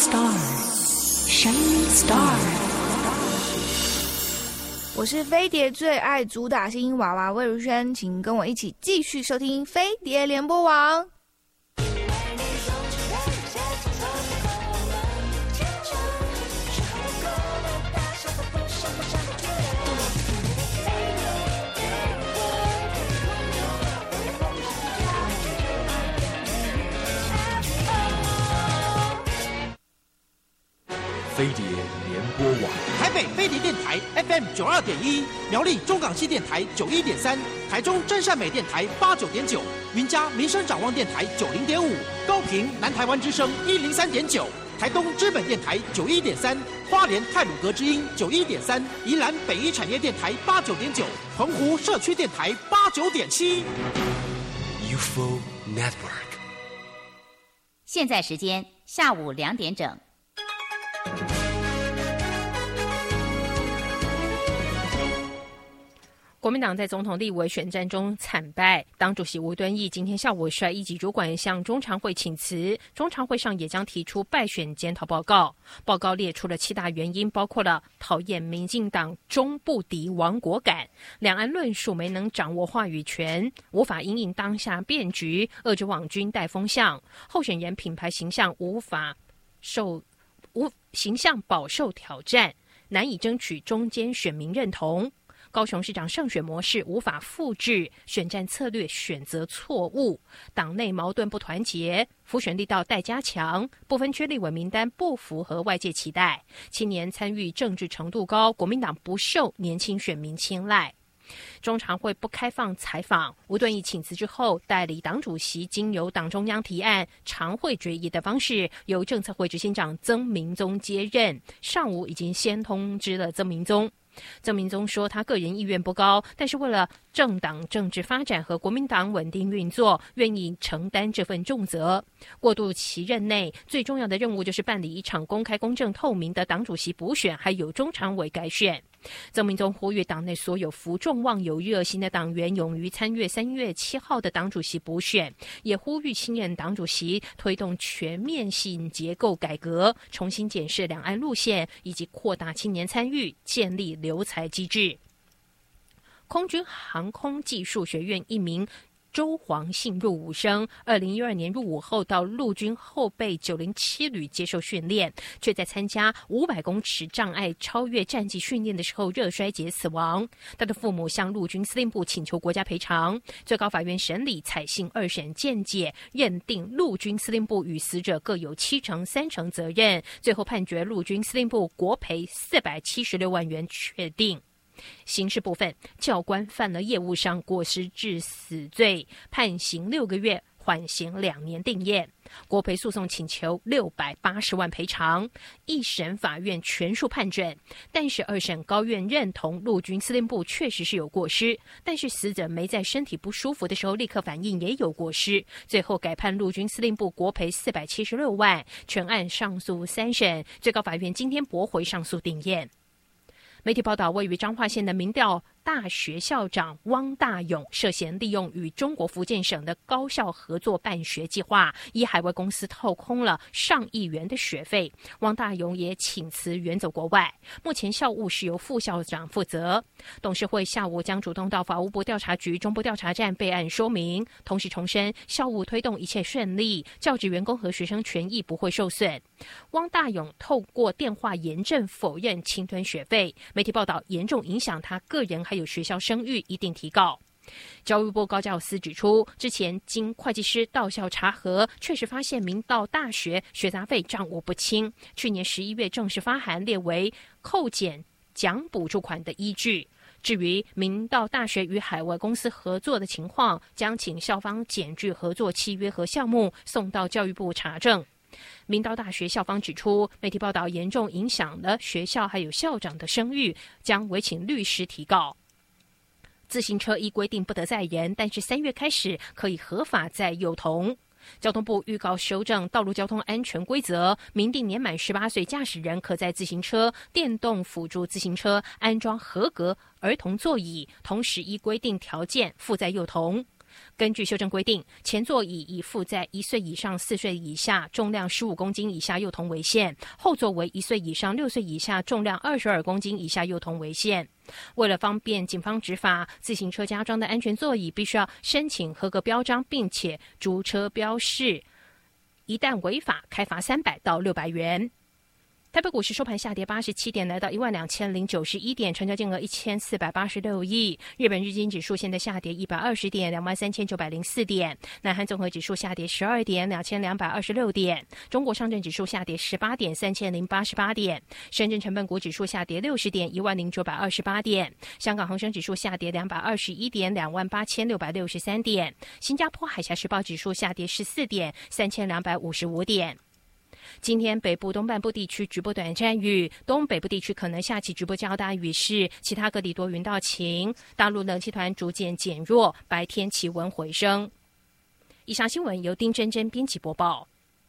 star, shining star。 我是飞碟最爱主打星娃娃魏如萱，请跟我一起继续收听飞碟联播网。 飞碟联播网， 台北飞碟电台 FM 92.1，苗栗中港系电台91.3，台中真善美电台89.9，云嘉民生展望电台90.5，高屏南台湾之声103.9，台东知本电台91.3，花莲太鲁阁之音91.3，宜兰北一产业电台89.9，澎湖社区电台89.7。 UFO Network。 现在时间下午2点整。 国民党在总统立委选战中惨败，党主席吴敦义今天下午率一级主管向中常会请辞，中常会上也将提出败选检讨报告。报告列出了7大原因，包括了讨厌民进党中不敌亡国感，两岸论述没能掌握话语权，无法因应当下变局，遏制网军带风向，候选人品牌形象形象饱受挑战，难以争取中间选民认同。高雄市长胜选模式无法复制，选战策略选择错误，党内矛盾不团结，辅选力道待加强，不分区立委名单不符合外界期待，青年参与政治程度高，国民党不受年轻选民青睐。中常会不开放采访，吴敦义请辞之后，代理党主席经由党中央提案常会决议的方式，由政策会执行长曾明宗接任。上午已经先通知了曾明宗。曾明宗说，他个人意愿不高，但是为了政党政治发展和国民党稳定运作，愿意承担这份重责。过渡其任内最重要的任务就是办理一场公开、公正、透明的党主席补选，还有中常委改选。曾明宗呼吁党内所有负众望有热心的党员勇于参与3月7号的党主席补选，也呼吁新任党主席推动全面性结构改革，重新检视两岸路线，以及扩大青年参与，建立留才机制。空军航空技术学院一名周黄姓入伍生，2012年入伍后到陆军后备907旅接受训练，却在参加500公尺障碍超越战绩训练的时候热衰竭死亡。他的父母向陆军司令部请求国家赔偿，最高法院审理采信2审见解，认定陆军司令部与死者各有70%、30%责任，最后判决陆军司令部国赔476万元确定。刑事部分，教官犯了业务上过失致死罪，判刑6个月，缓刑2年定谳。国赔诉讼请求680万赔偿，一审法院全数判准，但是2审高院认同陆军司令部确实是有过失，但是死者没在身体不舒服的时候立刻反应也有过失，最后改判陆军司令部国赔476万，全案上诉3审，最高法院今天驳回上诉定谳。媒体报道，位于彰化县的明调大学校长汪大勇涉嫌利用与中国福建省的高校合作办学计划，依海外公司套空了上亿元的学费。汪大勇也请辞远走国外，目前校务是由副校长负责。董事会下午将主动到法务部调查局中部调查站备案说明，同时重申校务推动一切顺利，教职员工和学生权益不会受损。汪大勇透过电话严正否认侵吞学费，媒体报道严重影响他个人还有学校声誉，一定提告。教育部高教司指出，之前经会计师到校查核，确实发现明道大学学杂费账务不清，去年11月正式发函列为扣减奖补助款的依据。至于明道大学与海外公司合作的情况，将请校方检具合作契约和项目送到教育部查证。明道大学校方指出，媒体报道严重影响了学校还有校长的声誉，将委请律师提告。自行车依规定不得载人，但是3月开始可以合法载幼童。交通部预告修正道路交通安全规则，明定年满18岁驾驶人可在自行车、电动辅助自行车安装合格儿童座椅，同时依规定条件附载幼童。 根据修正规定，前座椅已附在1岁以上4岁以下、重量15公斤以下幼童为限，后座为1岁以上6岁以下、重量22公斤以下幼童为限。为了方便警方执法，自行车加装的安全座椅必须要申请合格标章，并且逐车标示，一旦违法，开罚300到600元。台北股市收盘下跌87点，来到12091点，成交金额1486亿。日本日经指数现在下跌120点，23904点。南韩综合指数下跌12点，2226点。中国上证指数下跌18点，3088点。深圳成分股指数下跌60点，10928点。香港恒生指数下跌221点，28663点。新加坡海峡时报指数下跌14点，3255点。今天北部东半部地区局部短暂雨，东北部地区可能下起局部较大雨势，其他各地多云到晴。大陆冷气团逐渐减弱，白天气温回升。以上新闻由丁真真编辑播报。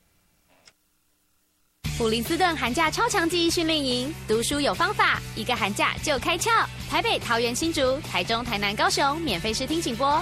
普林斯顿寒假超强记忆训练营，读书有方法，一个寒假就开窍。台北、桃园、新竹、台中、台南、高雄，免费试听请拨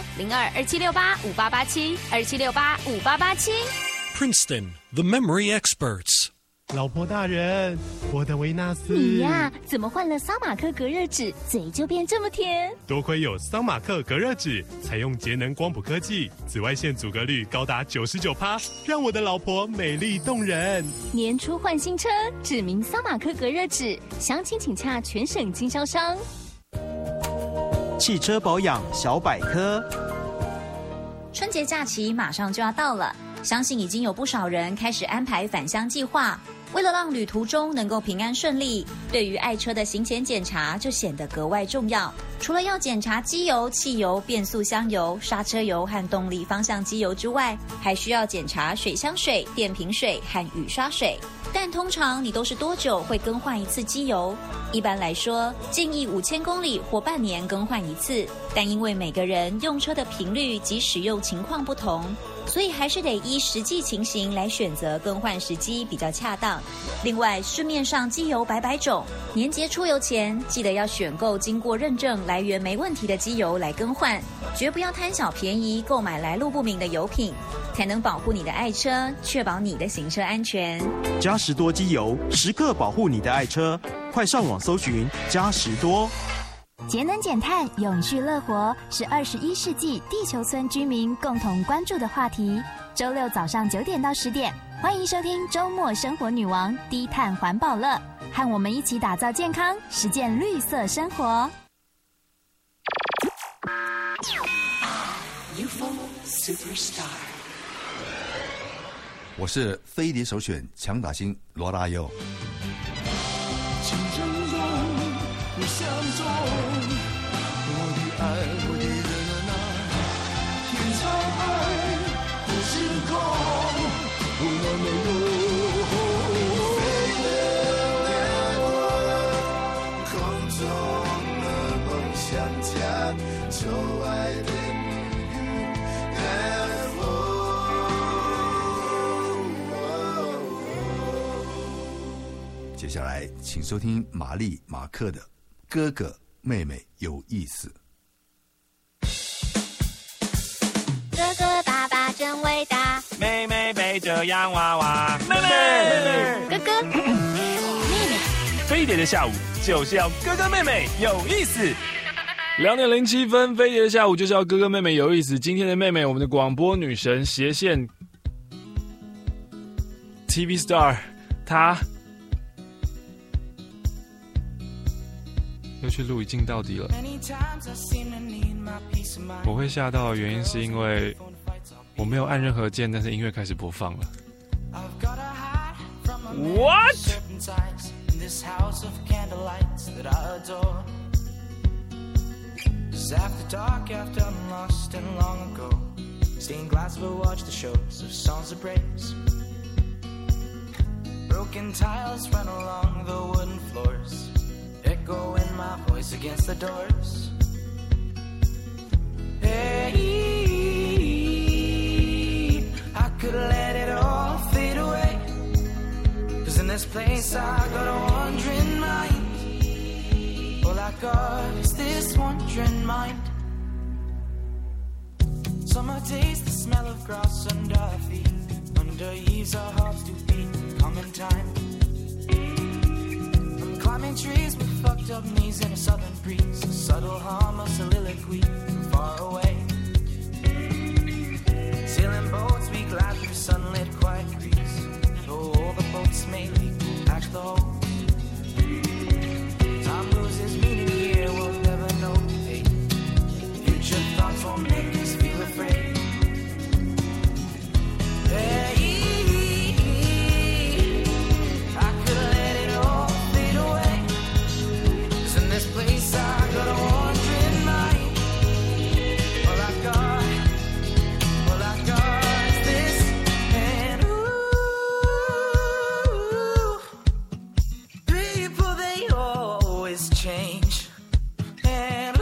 02-2768-5887，2768-5887。 Princeton, the memory experts. 老婆大人，我的维纳斯。 你呀，怎么换了桑马克隔热纸，嘴就变这么甜？ 多亏有桑马克隔热纸，采用节能光谱科技，紫外线阻隔率高达99%，让我的老婆美丽动人。 年初换新车，指明桑马克隔热纸，详情请洽全省经销商。 汽车保养小百科。 春节假期马上就要到了，相信已经有不少人开始安排返乡计划。为了让旅途中能够平安顺利，对于爱车的行前检查就显得格外重要。除了要检查机油、汽油、变速箱油、刹车油和动力方向机油之外，还需要检查水箱水、电瓶水和雨刷水。但通常你都是多久会更换一次机油？一般来说，建议5000公里或半年更换一次。但因为每个人用车的频率及使用情况不同，所以还是得依实际情形来选择更换时机比较恰当。另外，市面上机油百种，年节出游前记得要选购经过认证、来源没问题的机油来更换，绝不要贪小便宜购买来路不明的油品，才能保护你的爱车，确保你的行车安全。 嘉实多机油，时刻保护你的爱车，快上网搜寻嘉实多。 节能减碳、永续乐活是21世纪地球村居民共同关注的话题。周六早上9点到10点，欢迎收听周末生活女王低碳环保乐，和我们一起打造健康，实践绿色生活。 UFO Superstar， 我是飞碟首选强打星罗大佑。 情人中，你相中，我的爱，我的人啊，天长爱的星空，不能没有。空中的梦想家，就爱的接下来，请收听玛丽马克的《哥哥妹妹有意思》。 哥哥爸爸真伟大， 妹妹背着洋娃娃，妹妹哥哥妹妹， 飞碟的下午就是要哥哥妹妹有意思。2点07分，飞碟的下午就是要哥哥妹妹有意思。今天的妹妹，我们的广播女神斜线 TV Star， 她又去录已经到底了。我会吓到的原因是因为我没有按任何键，但是音乐开始播放了。What？ Broken tiles run along the wooden floors, echoing my voice against the doors. Hey, I could let it all fade away, 'cause in this place I got a wandering mind. All I got is this wandering mind. So summer days, the smell of grass under our feet. Under eaves our hearts do beat, come in time. I'm climbing trees with fucked up knees in a southern breeze. A subtle hum, a soliloquy from far away. Sailing boats, we glide through sunlit quiet creeks. Though all the boats may leak, we'll patch the holes. Time loses meaning here, we'll never know. Hey, future thoughts won't make us feel afraid. Hey, I could let it all fade away. 'Cause in this place I got a wandering mind. All I got is this. And ooh, people they always change. And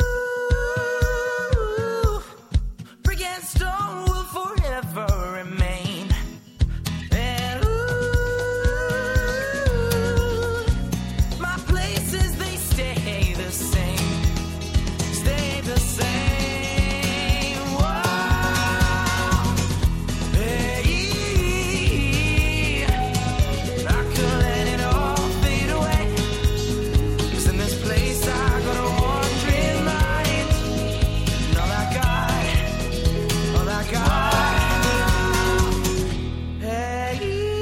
ooh, brick and stone will forever remain. And ooh, my places they stay the same. Stay the same. Wow. Hey, I could let it all fade away. 'Cause in this place I got a wandering mind. And all I got, hey,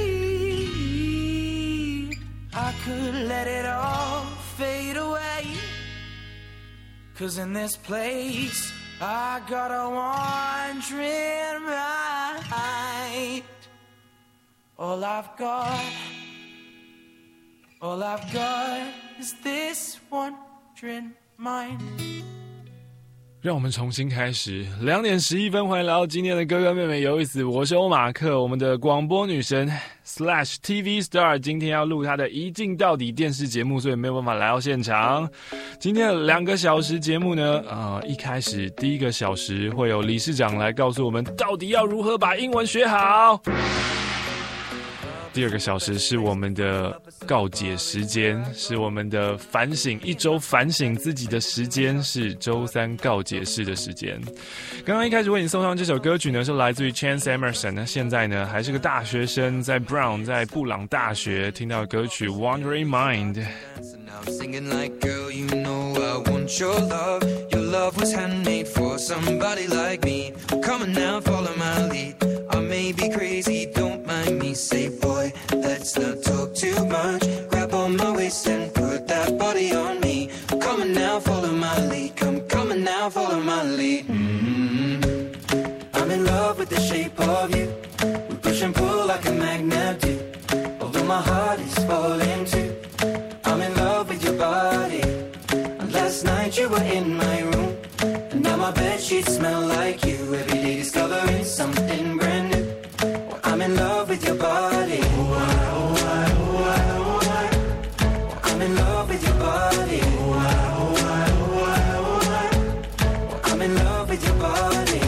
I could let it all fade away. 'Cause in this place I got a wandering mind. All I've got is this wandering mind. 让我们重新开始，2点11分，欢迎来到今天的哥哥妹妹有意思，我是欧马克，我们的广播女神 /TV Star 今天要录她的一镜到底电视节目，所以没有办法来到现场。今天的2个小时节目呢，一开始第1个小时会有理事长来告诉我们到底要如何把英文学好。第2个小时是我们的告解时间，是我们的反省，1周反省自己的时间，是周3告解式的时间。刚刚一开始为你送上这首歌曲呢，是来自于 Chance Emerson， 那现在呢还是个大学生，在 Brown， 在布朗大学听到的歌曲 Wandering Mind。 I'm singing like, girl, you know I want your love. Your love was handmade for somebody like me. Come on now, follow my lead. I may be crazy, don't mind me. Say, boy, let's not talk too much. Grab on my waist and put that body on me. Come on now, follow my lead. Come on now, follow my lead. I'm in love with the shape of you. We push and pull like a magnet do. Although my heart is falling too. I'm in love with your body. Last night you were in my room, and now my bedsheets smell like you. Every day discovering something brand new. I'm in love with your body. I'm in love with your body. I'm in love with your body.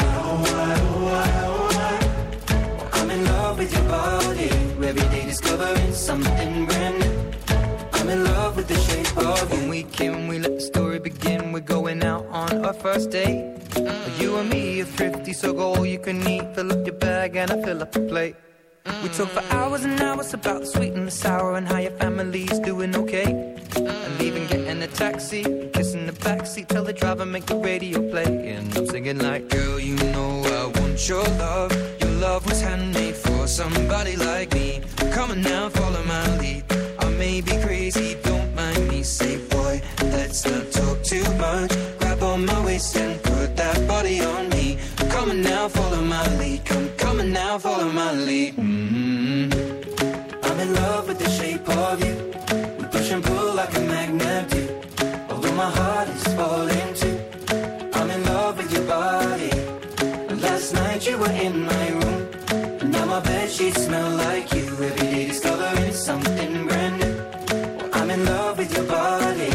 I'm in love with your body. Every day discovering something brand new. I'm in love with the shape of you. When we came, we let the story begin. We're going out on our first date. You and me are thrifty, so go all you can eat. Fill up your bag and I fill up the plate. We talk for hours and hours about the sweet and the sour and how your family's doing okay. And even getting a taxi, kissing the backseat, tell the driver make the radio play. And I'm singing like, girl, you know I want your love. Your love was handmade for somebody like me. Come on now, follow my lead. I may be crazy, don't mind me. Say, boy, let's not talk too much. Grab on my waist and put that body on me. Come on now, follow my lead. Come on now, follow my lead. I'm in love with the shape of you. We push and pull like a magnet do. Although my heart is falling too. I'm in love with your body. Last night you were in my room, and now my bedsheets smell like you. Every day discovering something brand new. I'm in love with your body.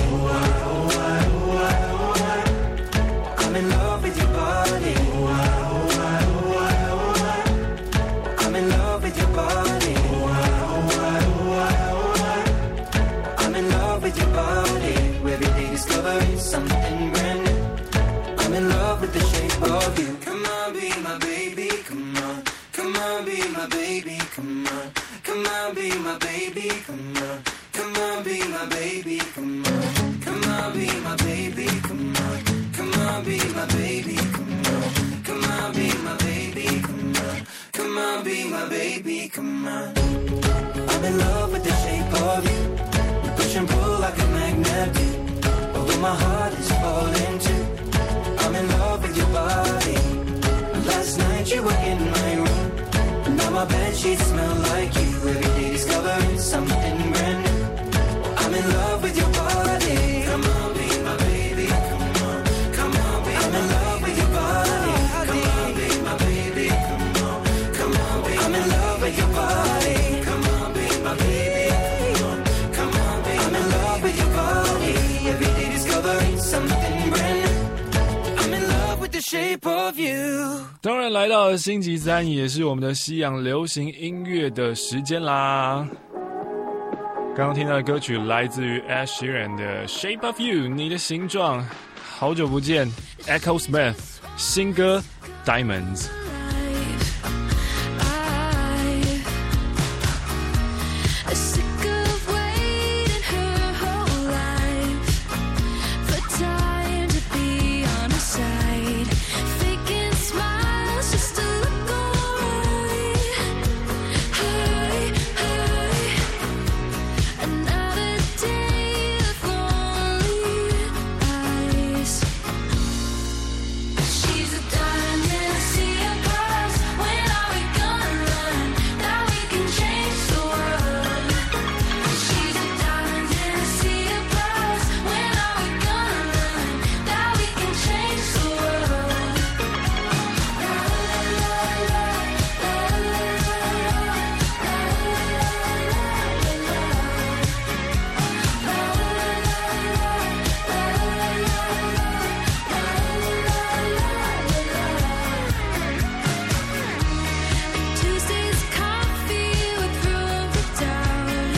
I'm in love with your body. I'm in love with your body. baby, come on. Come on, be my baby, come on. Come on, be my baby, come on. Come on, be my baby, come on. Come on, be my baby, come on. Come on, be my baby, come on. I'm in love with the shape of you. We push and pull like a magnet do. Although my heart is falling too. I'm in love with your body. Last night you were in my room. Now my bedsheets smell like you. Every day discovering something brand new. I'm in love with your body. Come on, be my baby. Come on, come on, be I'm in love with your body. Come on, be my baby. Come on, come on, be I'm in love with your body. Come on, be my baby. Come on, come on, be I'm in love with your body. Every day discovering something brand new. I'm in love with the shape of you. 当然，来到了星期三，也是我们的西洋流行音乐的时间啦。刚刚听到的歌曲来自于 Ed Sheeran 的 Shape of You， 你的形状。好久不见 ，Echo Smith 新歌 Diamonds。 She's a diamond, see a pearl. When are we gonna learn that we can change the world? She's a diamond, see a pearl. When are we gonna learn that we can change the world? La la la la la Tuesday's coffee with room for doubt.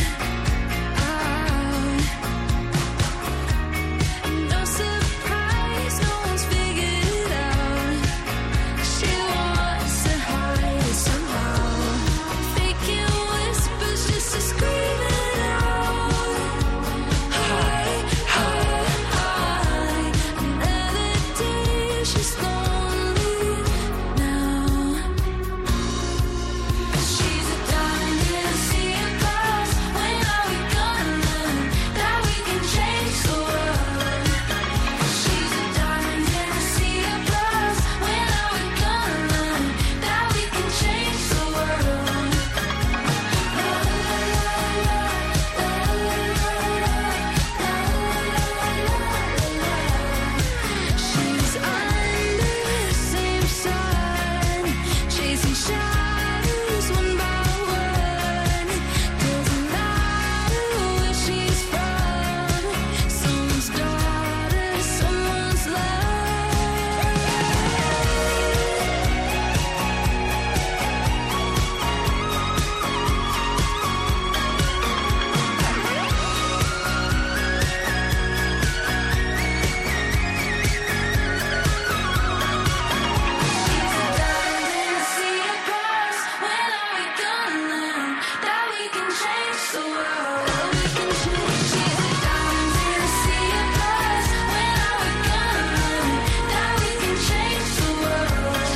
No surprise, no one's figured it out. She wants to hide it somehow. Faking whispers just to scream it out. High, high, high. Another day she's lonely now. She's a diamond, see a pearl. When are we gonna learn that we can change the world? She's a diamond, see a pearl. When are we gonna learn that we can change the world? She's under the same sun, chasing shadows one by one. Doesn't matter where she's from, someone's daughter, someone's see a pearl. When are we gonna learn that we can change the world? She's a diamond, see a pearl. When are we gonna learn that we can change the world?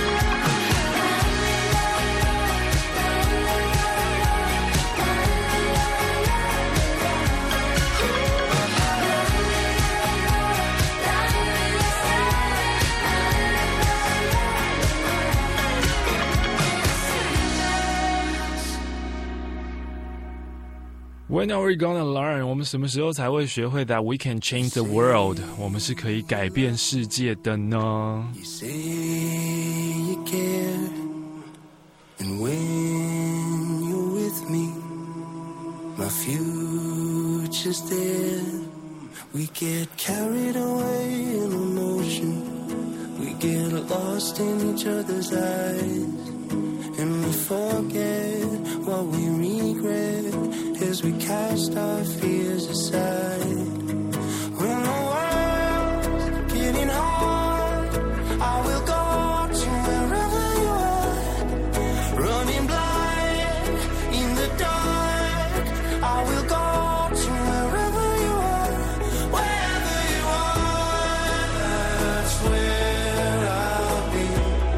When are we gonna learn？ 我们什么时候才会学会 that we can change the world？ 我们是可以改变世界的呢？ Say you care, and when you're with me, my future's there. We get carried away in emotion. We get lost in each other's eyes, and we forget what we regret as we cast our fears aside. When the world's getting hard, I will go to wherever you are, running blind in the dark I will go to wherever you are, wherever you are, that's where I'll be.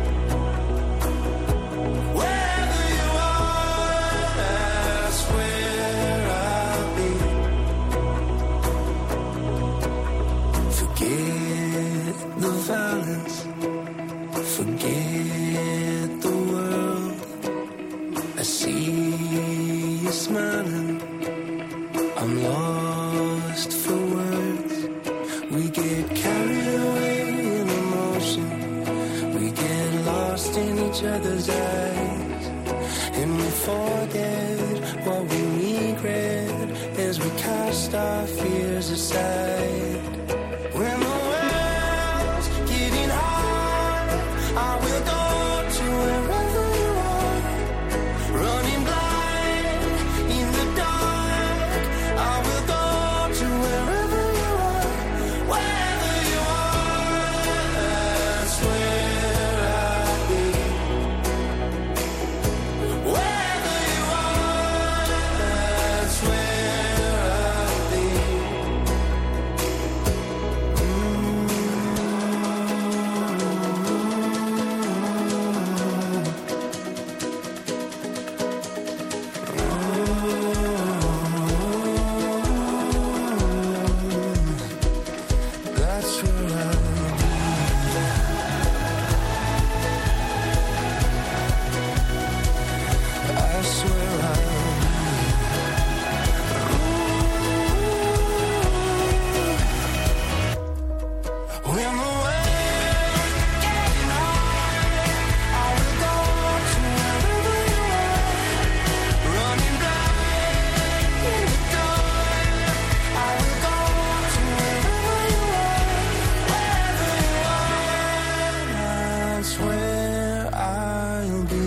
Wherever you are, that's where I'll be. Forget the violence, forget the world. I see you smiling, I'm lost for words. We get carried away in emotion, we get lost in each other's eyes, and we forget what we regret as we cast our fears aside. When the world's getting hard, I will go to wherever you are, running blind in the dark. I will go to wherever you are, wherever you are, that's where I'll be. Wherever you are, that's where I'll be. That's where I'll be. I swear I'll be. When the world's getting hard, I will go to wherever you are, running blind in the dark. I will go to wherever you are, wherever you are, that's where I'll be.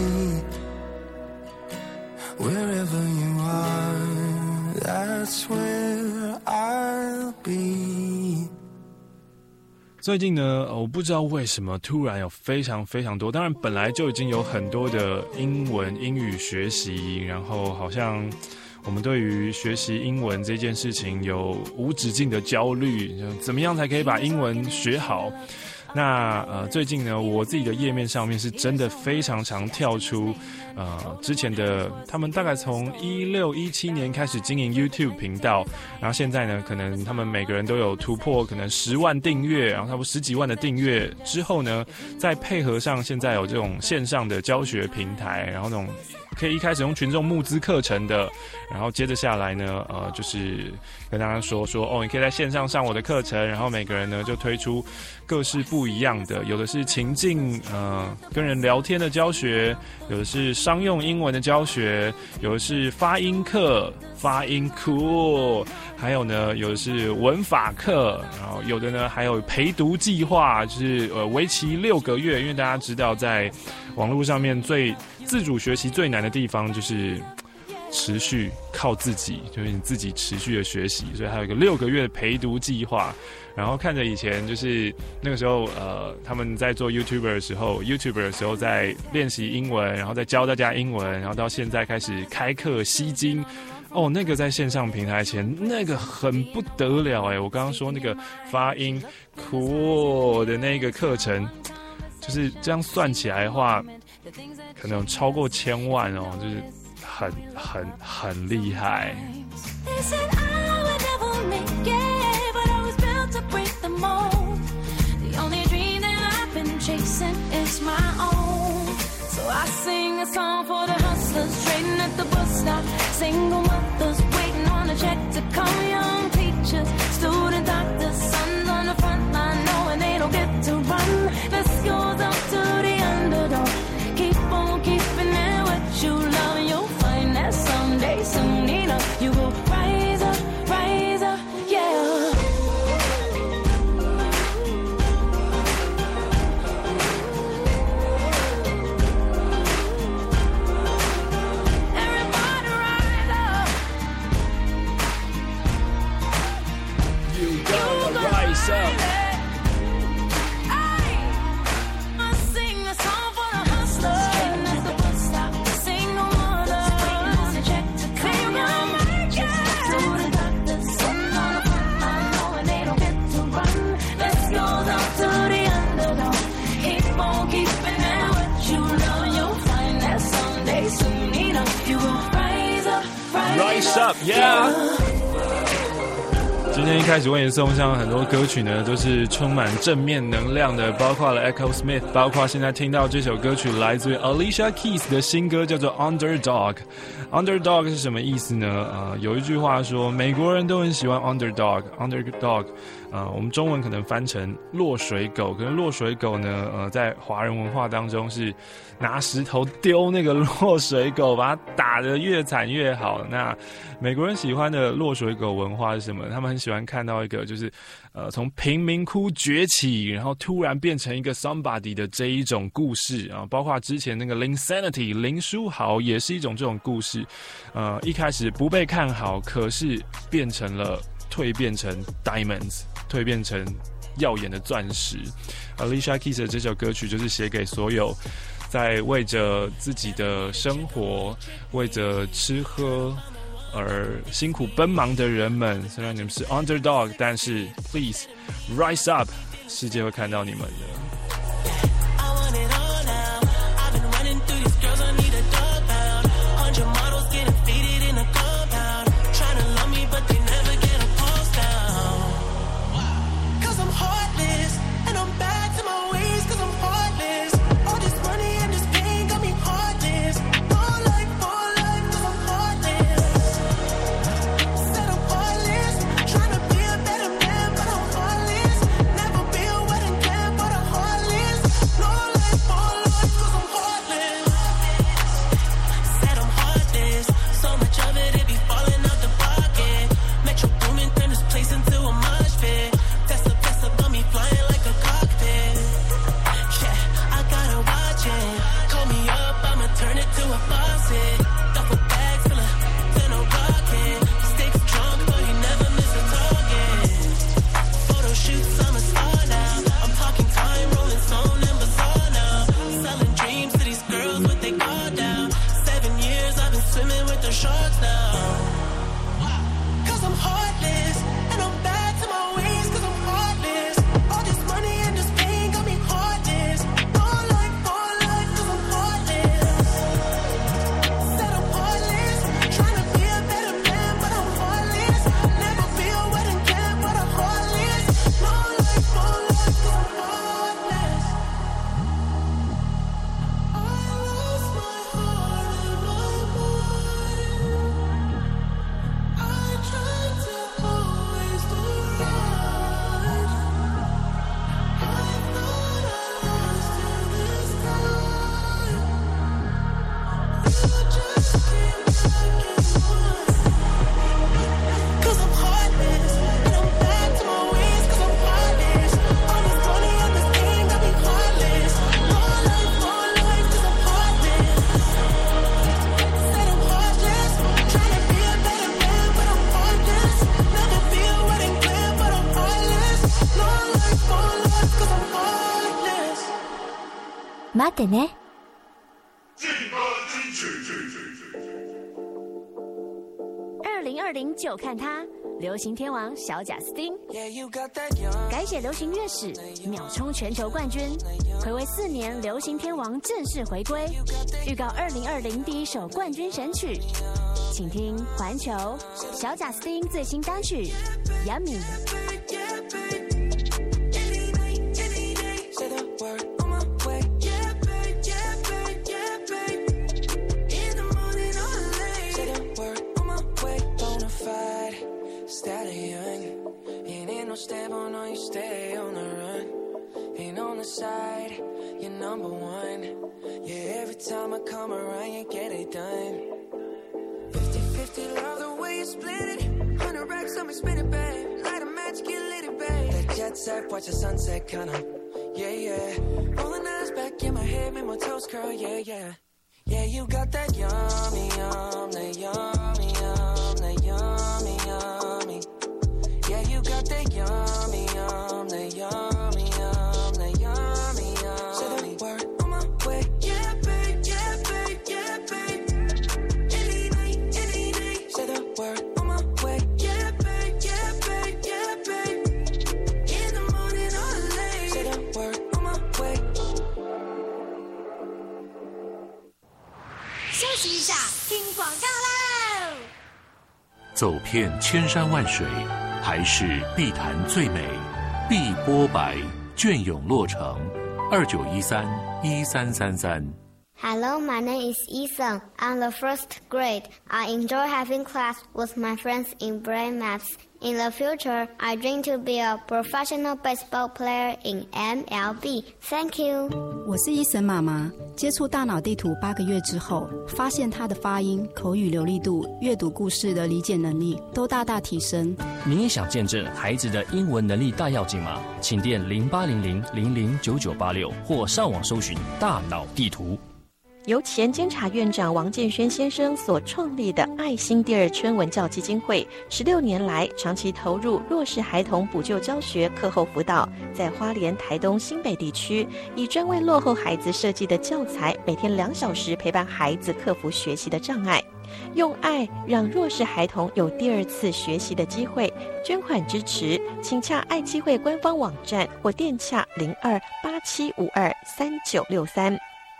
Wherever you are, that's where I'll be. 最近呢，我不知道为什么突然有非常非常多，当然本来就已经有很多的英语学习，然后好像我们对于学习英文这件事情有无止境的焦虑，怎么样才可以把英文学好？那最近呢，我自己的页面上面是真的非常常跳出之前的他们大概从16、17年开始经营 YouTube 频道，然后现在呢，可能他们每个人都有突破可能10万订阅，然后差不多10几万的订阅之后呢，再配合上现在有这种线上的教学平台，然后那种可以一开始用群众募资课程的，然后接着下来呢，就是跟大家说哦，你可以在线上上我的课程，然后每个人呢就推出各式不一样的，有的是情境跟人聊天的教学，有的是商用英文的教学，有的是发音课，发音cool，还有呢有的是文法课，然后有的呢还有陪读计划，就是为期6个月，因为大家知道在网络上面最自主学习最难的地方就是持续靠自己，就是你自己持续的学习，所以还有一个6个月的陪读计划。然后看着以前就是那个时候他们在做 YouTuber 的时候在练习英文，然后再教大家英文，然后到现在开始开课吸金。哦，那个在线上平台前那个很不得了我刚刚说那个发音 cool 的那个课程，就是这样算起来的话，可能有超过1000万哦，就是很厉害。 I sing a song for the hustlers trading at the bus stop, single mothers waiting on a check to come, young teachers, student doctors, sons on the front line knowing they don't get to run. This goes out to the underdog. Keep on keeping it what you love, and you'll find that someday, soon enough, you will rise up, yeah. Rise Up Yeah。今天一开始为你送上很多歌曲呢，都是充满正面能量的，包括了 Echo Smith， 包括现在听到这首歌曲来自于 Alicia Keys 的新歌叫做 Underdog。Underdog 是什么意思呢？有一句话说美国人都很喜欢 Underdog。我们中文可能翻成落水狗，可是落水狗呢，在华人文化当中是拿石头丢那个落水狗，把它打得越惨越好。那美国人喜欢的落水狗文化是什么？他们很喜欢看到一个就是从贫民窟崛起，然后突然变成一个 somebody 的这一种故事啊，包括之前那个 Linsanity 林书豪也是一种这种故事。一开始不被看好，可是蜕变成 diamonds， 蜕变成耀眼的钻石。Alicia Keys 的这首歌曲就是写给所有在为着自己的生活、为着吃喝而辛苦奔忙的人们。虽然你们是 underdog， 但是 please rise up， 世界会看到你们的。 待ってね。 2020就看他，流行天王小贾斯汀，改写流行乐史，秒冲全球冠军，睽违4年，流行天王正式回归，预告2020第一首冠军神曲，请听环球小贾斯汀最新单曲《Yummy》。 No stable, no, you stay on the run. Ain't on the side, you're number one. Yeah, every time I come around, you get it done. 50-50, love the way you split it. 100 racks, I'ma spin it back. Light a match, get lit it, babe. That jet set, watch the sunset, kinda. Yeah, yeah. Rolling eyes back in my head, make my toes curl, yeah, yeah. Yeah, you got that yummy, yum, that yummy, yum, that yummy, yummy. Yeah, you got that yummy, yum, that yummy, yum, that yummy, yum. Say the word on my way. Yeah, babe, yeah, babe, yeah, babe. Any night, say the word on my way. Yeah, babe, yeah, babe, yeah, babe. In the morning or late, say the word on my way. 休息一下，听广告喽。 走遍千山万水，还是碧潭最美，碧波白，隽永洛城。2913-1333。 Hello, my name is Ethan. I'm the first grade. I enjoy having class with my friends in brain maths. In the future, I dream to be a professional baseball player in MLB. Thank you. 我是伊森妈妈。接触大脑地图8个月之后，发现她的发音、口语流利度、阅读故事的理解能力都大大提升。 你也想见证孩子的英文能力大跃进吗？请电0800009986或上网搜寻大脑地图。 由前监察院长王建轩先生所创立的爱心第二春文教基金会，16年来长期投入弱势孩童补救教学、课后辅导，在花莲、台东、新北地区，以专为落后孩子设计的教材，每天2小时陪伴孩子克服学习的障碍，用爱让弱势孩童有第2次学习的机会。捐款支持，请洽爱基会官方网站或电洽0287523963。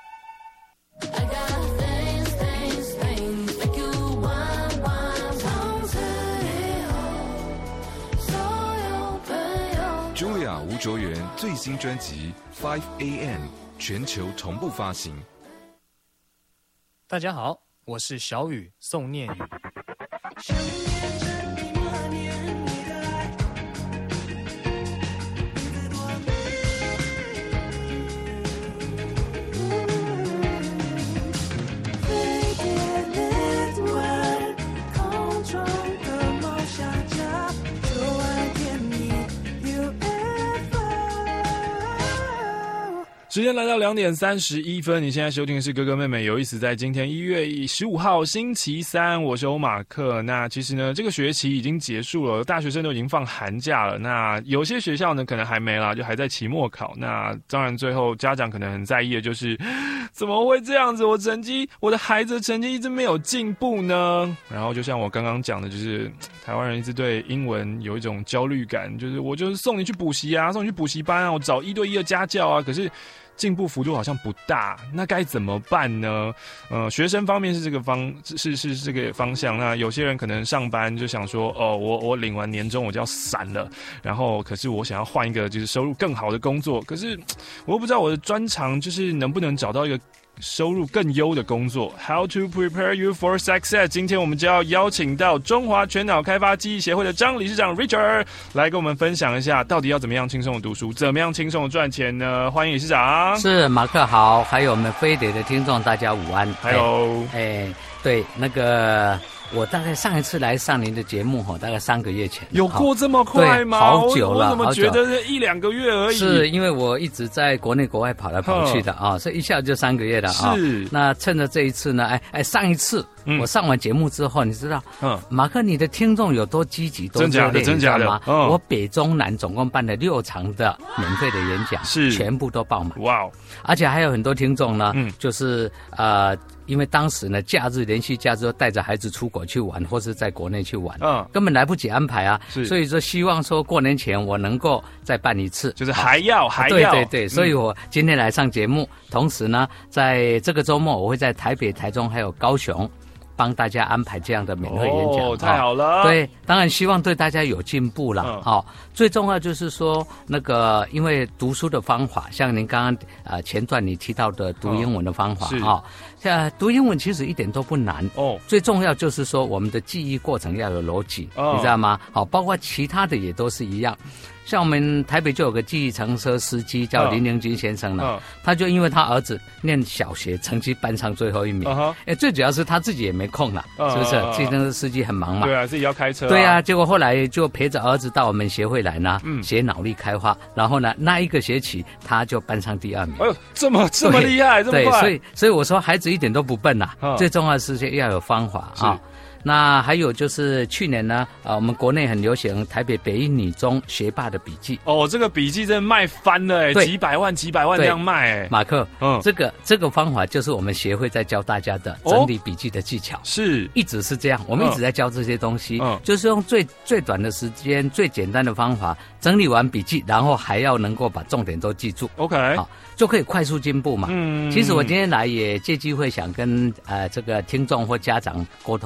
Julia 吴卓源最新专辑《5AM》全球同步发行。 大家好，我是小雨宋念宇。 时间来到2点31分，你现在收听的是哥哥妹妹有意思。在今天1月15号星期三，我是欧马克。那其实呢，这个学期已经结束了，大学生都已经放寒假了。那有些学校呢，可能还没啦，就还在期末考。那当然，最后家长可能很在意的就是，怎么会这样子？我的孩子的成绩一直没有进步呢？然后就像我刚刚讲的，就是台湾人一直对英文有一种焦虑感，就是我就是送你去补习啊，送你去补习班啊，我找1对1的家教啊，可是进步幅度好像不大，那该怎么办呢？学生方面是这个方向。那有些人可能上班就想说，我领完年终我就要闪了，然后可是我想要换一个就是收入更好的工作，可是我又不知道我的专长就是能不能找到一个收入更优的工作。 How to prepare you for success？ 今天我们就要邀请到中华全脑开发记忆协会的张理事长 Richard 来跟我们分享一下，到底要怎么样轻松的读书，怎么样轻松的赚钱呢？欢迎理事长。 是，马克好，还有我们飞碟的听众大家午安。 Hello。 对，那个我大概上一次来上您的节目大概3个月前。 有过这么快吗？ 好久了， 我怎么觉得是1-2个月而已？ 是因为我一直在国内国外跑来跑去的啊，所以一下就3个月了啊。 是。 那趁着这一次呢，上一次我上完节目之后，你知道，马克你的听众有多积极，多热烈，真假的吗？我北中南总共办了6场的免费的演讲，是全部都爆满。哇！而且还有很多听众呢，就是因为当时呢，连续假日都带着孩子出国去玩，或是在国内去玩，根本来不及安排啊。所以说，希望说过年前我能够再办一次， 就是还要。 对，所以我今天来上节目，同时呢，在这个周末我会在台北、台中还有高雄帮大家安排这样的免费演讲。 太好了。 对，当然希望对大家有进步了。最重要就是说，那个因为读书的方法，像您刚刚前段你提到的读英文的方法读英文其实一点都不难最重要就是说我们的记忆过程要有逻辑，你知道吗？包括其他的也都是一样。像我们台北就有个记忆乘车司机叫林良军先生呢，他就因为他儿子念小学成绩班上最后1名，最主要是他自己也没空了，是不是？计程车司机很忙嘛， 对啊，自己要开车。 对啊，结果后来就陪着儿子到我们协会来呢，学脑力开发，然后呢，那一个学期他就班上第2名。 哎呦，这么厉害，这么快！ 对，所以我说孩子一点都不笨呐，最重要的是要有方法啊。那还有就是去年呢，我们国内很流行台北北一女中学霸的笔记。 这个笔记真的卖翻了几百万这样卖马克，这个方法就是我们协会在教大家的整理笔记的技巧， 是一直是这样，我们一直在教这些东西，就是用最短的时间、最简单的方法整理完笔记，然后还要能够把重点都记住。 OK， 就可以快速进步嘛。其实我今天来也借机会想跟这个听众或家长沟通一下。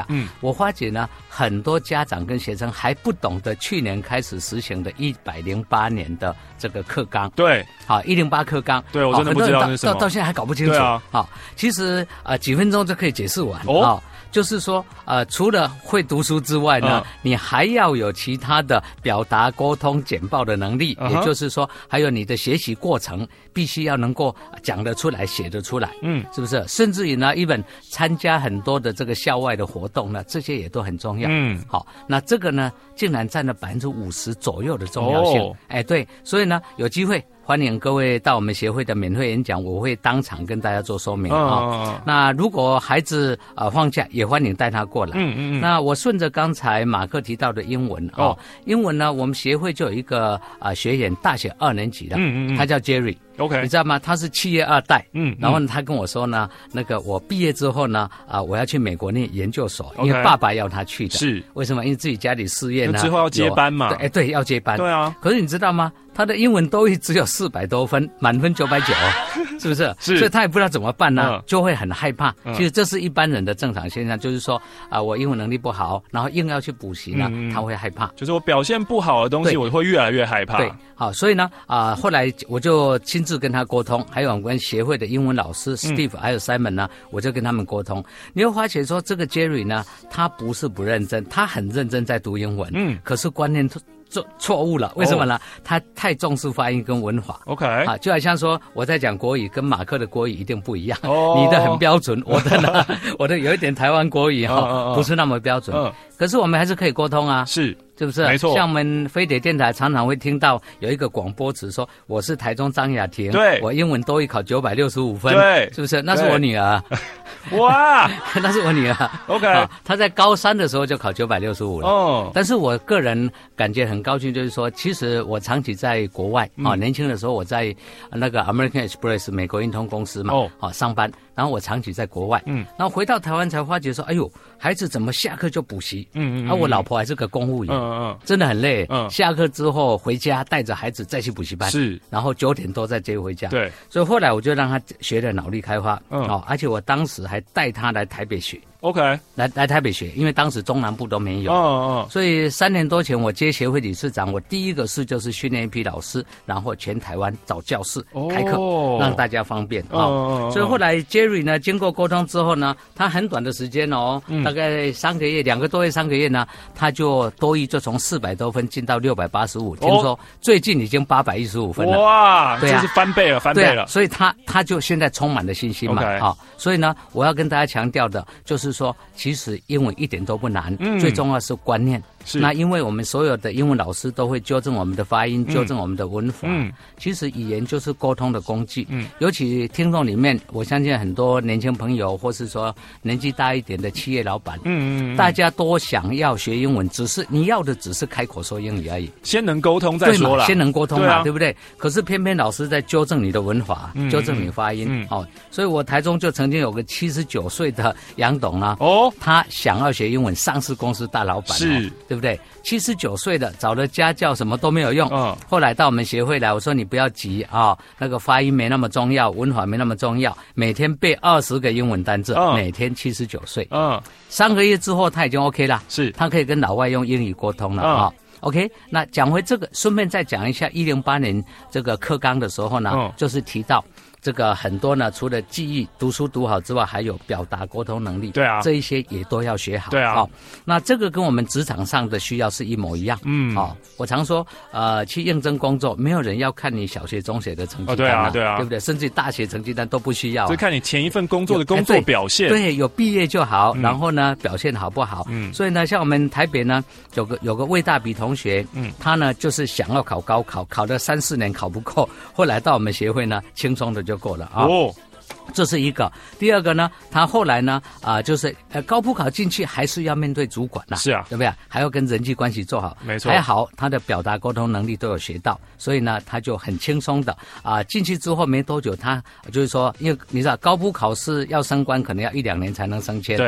我发觉呢，很多家长跟学生还不懂得去年开始实行的108年的这个课纲。 对， 好，108课纲。 对，我真的不知道那是什么。 到现在还搞不清楚。 对啊， 好，其实几分钟就可以解释完。哦，就是说除了会读书之外呢，你还要有其他的表达、沟通、简报的能力，也就是说，还有你的学习过程必须要能够讲得出来、写得出来，是不是？甚至于呢，even参加很多的这个校外的活动呢，这些也都很重要。好，那这个呢，竟然占了50%左右的重要性。哎，对，所以呢，有机会。欢迎各位到我们协会的免费演讲，我会当场跟大家做说明啊。那如果孩子放假，也欢迎带他过来。那我顺着刚才马克提到的英文英文呢，我们协会就有一个学员，大学2年级的，他叫 Jerry。OK， 你知道吗？他是企业2代。然后呢，他跟我说呢，那个我毕业之后呢，我要去美国念研究所，因为爸爸要他去的。是为什么？因为自己家里事业呢， 之后要接班嘛。 对，要接班。 对啊。 可是你知道吗？他的英文多益只有400多分，满分990，是不是？是。所以他也不知道怎么办呢，就会很害怕。其实这是一般人的正常现象，就是说我英文能力不好，然后硬要去补习呢，他会害怕。就是我表现不好的东西，我会越来越害怕。对，好，所以呢，后来我就亲自跟他沟通，还有我们协会的英文老师 Steve 还有 Simon 呢，我就跟他们沟通。你会发觉说，这个 Jerry 呢，他不是不认真，他很认真在读英文，可是观念错误了，为什么呢？他太重视发音跟文法。OK， 就好像说我在讲国语，跟马克的国语一定不一样。你的很标准，我的呢，我的有一点台湾国语不是那么标准。可是我们还是可以沟通啊。是不是？没错。像我们飞碟电台常常会听到有一个广播词说：“我是台中张雅婷，对，我英文多益考965分，对，是不是？”那是我女儿。哇，那是我女儿。OK，她在高3的时候就考965了。哦，但是我个人感觉很高兴，就是说，其实我长期在国外年轻的时候我在那个 American Express 美国运通公司嘛，上班。然后我长期在国外，然后回到台湾才发觉说，哎呦，孩子怎么下课就补习？我老婆还是个公务员，真的很累。下课之后回家带着孩子再去补习班，是，然后9点多再接回家。对，所以后来我就让他学了脑力开发，而且我当时还带他来台北学。OK， 来台北学，因为当时中南部都没有，所以3年多前我接协会理事长，我第一个事就是训练一批老师，然后全台湾找教室开课，让大家方便所以后来 Jerry 呢，经过沟通之后呢，他很短的时间大概3个月，2个多月3个月呢，他就多益就从400多分进到685，听说最近已经815分了。哇，对啊，这是翻倍了，翻倍了。所以他就现在充满了信心嘛。所以呢，我要跟大家强调的就是说，其实英文一点都不难，最重要是观念。那因为我们所有的英文老师都会纠正我们的发音，纠正我们的文法。其实语言就是沟通的工具。尤其听众里面，我相信很多年轻朋友，或是说年纪大一点的企业老板，大家都想要学英文，只是你要的只是开口说英语而已，先能沟通再说啦，先能沟通嘛，对不对？可是偏偏老师在纠正你的文法，纠正你发音。所以我台中就曾经有个79岁的杨董啊，他想要学英文，上市公司大老板，是。对不对？79岁的找了家教，什么都没有用。后来到我们协会来，我说你不要急那个发音没那么重要，文法没那么重要，每天背20个英文单字，每天79岁。3个月之后他已经 OK 了，是，他可以跟老外用英语沟通了OK， 那讲回这个，顺便再讲一下108年这个课纲的时候呢，就是提到。这个很多呢，除了记忆、读书读好之外，还有表达、沟通能力。对啊，这一些也都要学好。对啊，那这个跟我们职场上的需要是一模一样。我常说，去应征工作，没有人要看你小学、中学的成绩单对不对？甚至大学成绩单都不需要，就看你前一份工作的工作表现。对，有毕业就好。然后呢，表现好不好？所以呢，像我们台北呢，有个魏大比同学，他呢就是想要考高考，考了3、4年考不够，后来到我们协会呢，轻松的就够了这是一个。第二个呢，他后来呢，就是高普考进去还是要面对主管是啊，对不对？还要跟人际关系做好，没错。还好他的表达沟通能力都有学到，所以呢，他就很轻松的进去之后没多久，他就是说，因为你知道高普考试要升官，可能要1、2年才能升迁，对。可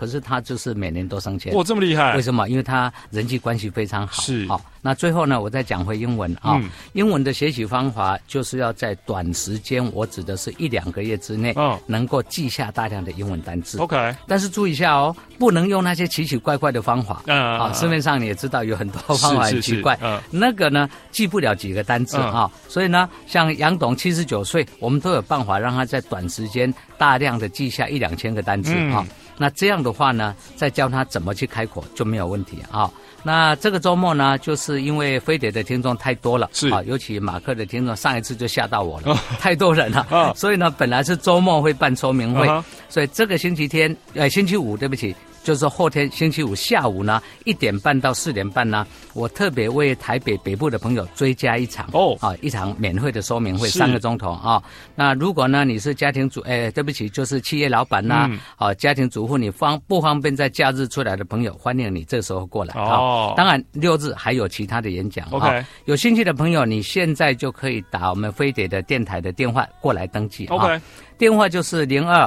可是他就是每年都升迁。 哇，这么厉害！ 为什么？因为他人际关系非常好。 是。 好，那最后呢，我再讲回英文啊。英文的学习方法就是要在短时间，我指的是1-2个月之内，能够记下大量的英文单字。 OK。 但是注意一下哦，不能用那些奇奇怪怪的方法。市面上你也知道有很多方法很奇怪。那个呢，记不了几个单字啊。所以呢，像杨董79岁，我们都有办法让他在短时间大量的记下1-2千个单字啊。那这样的话呢，再教他怎么去开口就没有问题啊。那这个周末呢，就是因为飞碟的听众太多了，是啊，尤其马克的听众，上一次就吓到我了，太多人了，所以呢，本来是周末会办说明会，所以这个星期五，对不起。就是后天星期五下午呢，1点半到4点半呢，我特别为台北北部的朋友追加一场一场免费的说明会，3个钟头啊。那如果呢你是家庭主，对不起，就是企业老板呐，家庭主妇，你不方便在假日出来的朋友，欢迎你这时候过来当然6日还有其他的演讲有兴趣的朋友，你现在就可以打我们飞碟的电台的电话过来登记电话就是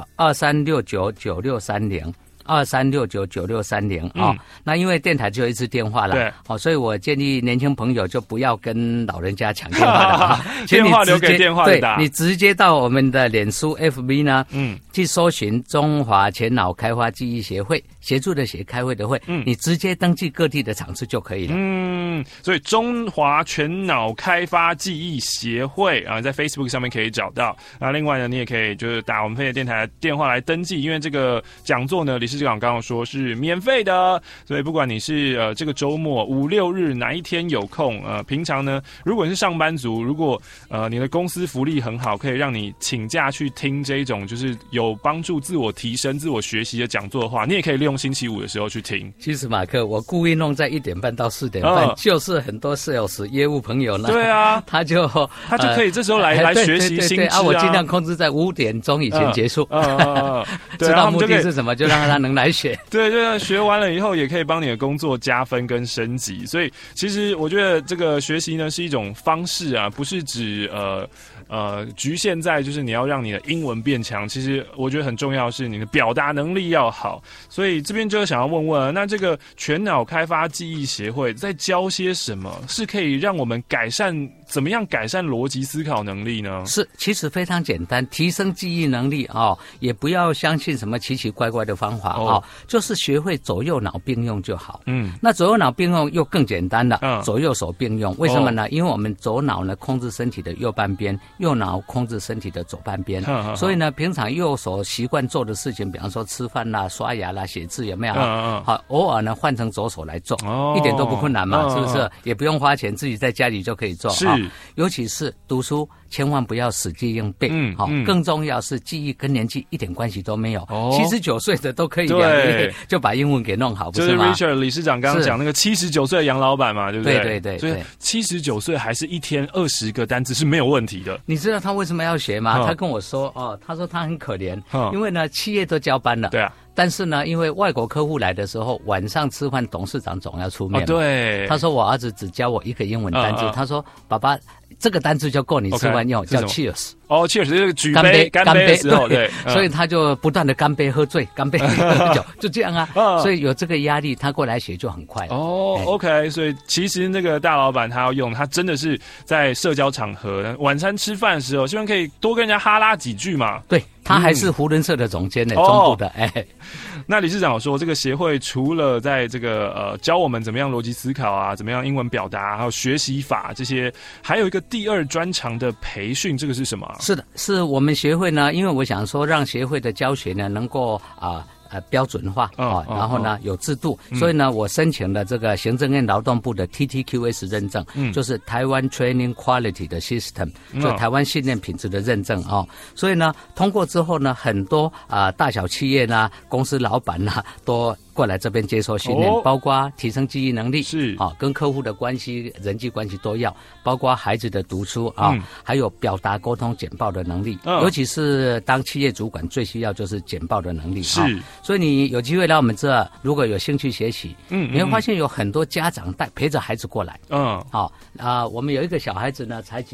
02-2369-9630。23699630那因为电台只有一次电话了，对，所以我建议年轻朋友就不要跟老人家抢电话了， 电话留给电话的打， 对，你直接到我们的脸书 FB 呢，去搜寻中华全脑开发记忆协会，协助的协，开会的会，你直接登记各地的场次就可以了。 所以中华全脑开发记忆协会啊，在 Facebook 上面可以找到。那另外呢，你也可以就是打我们飞碟电台的电话来登记，因为这个讲座呢，理事长刚刚说是免费的，所以不管你是这个周末5、6日哪一天有空，平常呢，如果你是上班族，如果你的公司福利很好，可以让你请假去听这一种就是有帮助自我提升、自我学习的讲座的话，你也可以利用星期五的时候去听。 其实马克，我故意弄在1点半到4点半，就是很多 sales 业务朋友呢， 对啊， 他就可以这时候来学习新知我尽量控制在5点钟以前结束，知道目的是什么，就让他能来学。 对，学完了以后也可以帮你的工作加分跟升级。所以其实我觉得这个学习呢是一种方式啊，不是指局限在就是你要让你的英文变强，其实我觉得很重要的是你的表达能力要好。所以这边就想要问问，那这个全脑开发记忆协会在教些什么，是可以让我们怎么样改善逻辑思考能力呢？ 是，其实非常简单，提升记忆能力也不要相信什么奇奇怪怪的方法就是学会左右脑并用就好。那左右脑并用又更简单了，左右手并用。为什么呢？因为我们左脑呢控制身体的右半边，右脑控制身体的左半边，所以呢，平常右手习惯做的事情，比方说吃饭啦、刷牙啦、写字，有没有？好，偶尔呢换成左手来做，一点都不困难嘛，是不是？也不用花钱，自己在家里就可以做。是，尤其是读书，千万不要死记硬背。更重要是记忆跟年纪一点关系都没有。79岁的都可以2个月就把英文给弄好，不是吗？ 就是 Richard 理事长刚刚讲那个79岁的杨老板嘛，对不对？ 对。 所以79岁还是一天20个单词是没有问题的。 你知道他为什么要学吗？他跟我说他说他很可怜，因为呢企业都交班了。 对啊。 但是呢，因为外国客户来的时候，晚上吃饭，董事长总要出面。 对。 他说我儿子只教我1个英文单字，他说爸爸这个单字就够你吃饭用，叫 cheers。 cheers 就是举杯干杯的时候，对。 所以他就不断的干杯喝醉，干杯喝酒，就这样啊。所以有这个压力，他过来学就很快。 OK， 所以其实那个大老板他要用，他真的是在社交场合，晚餐吃饭的时候，希望可以多跟人家哈拉几句嘛。 对。他还是胡伦社的总监呢，中部的。 那理事长有说，这个协会除了在这个教我们怎么样逻辑思考啊，怎么样英文表达，还有学习法这些，还有一个第2专长的培训，这个是什么？ 是的，是我们协会呢，因为我想说让协会的教学呢能够标准化然后呢有制度，所以呢我申请了这个行政院劳动部的 TTQS 认证，就是台湾 Training Quality 的 System，就台湾训练品质的认证所以呢通过之后呢，很多大小企业呢、公司老板呢都过来这边接受训练，包括提升记忆能力，是跟客户的关系、人际关系都要，包括孩子的读书还有表达、沟通、简报的能力，尤其是当企业主管最需要就是简报的能力。是，所以你有机会来我们这，如果有兴趣学习，你会发现有很多家长陪着孩子过来。我们有一个小孩子呢，才几岁，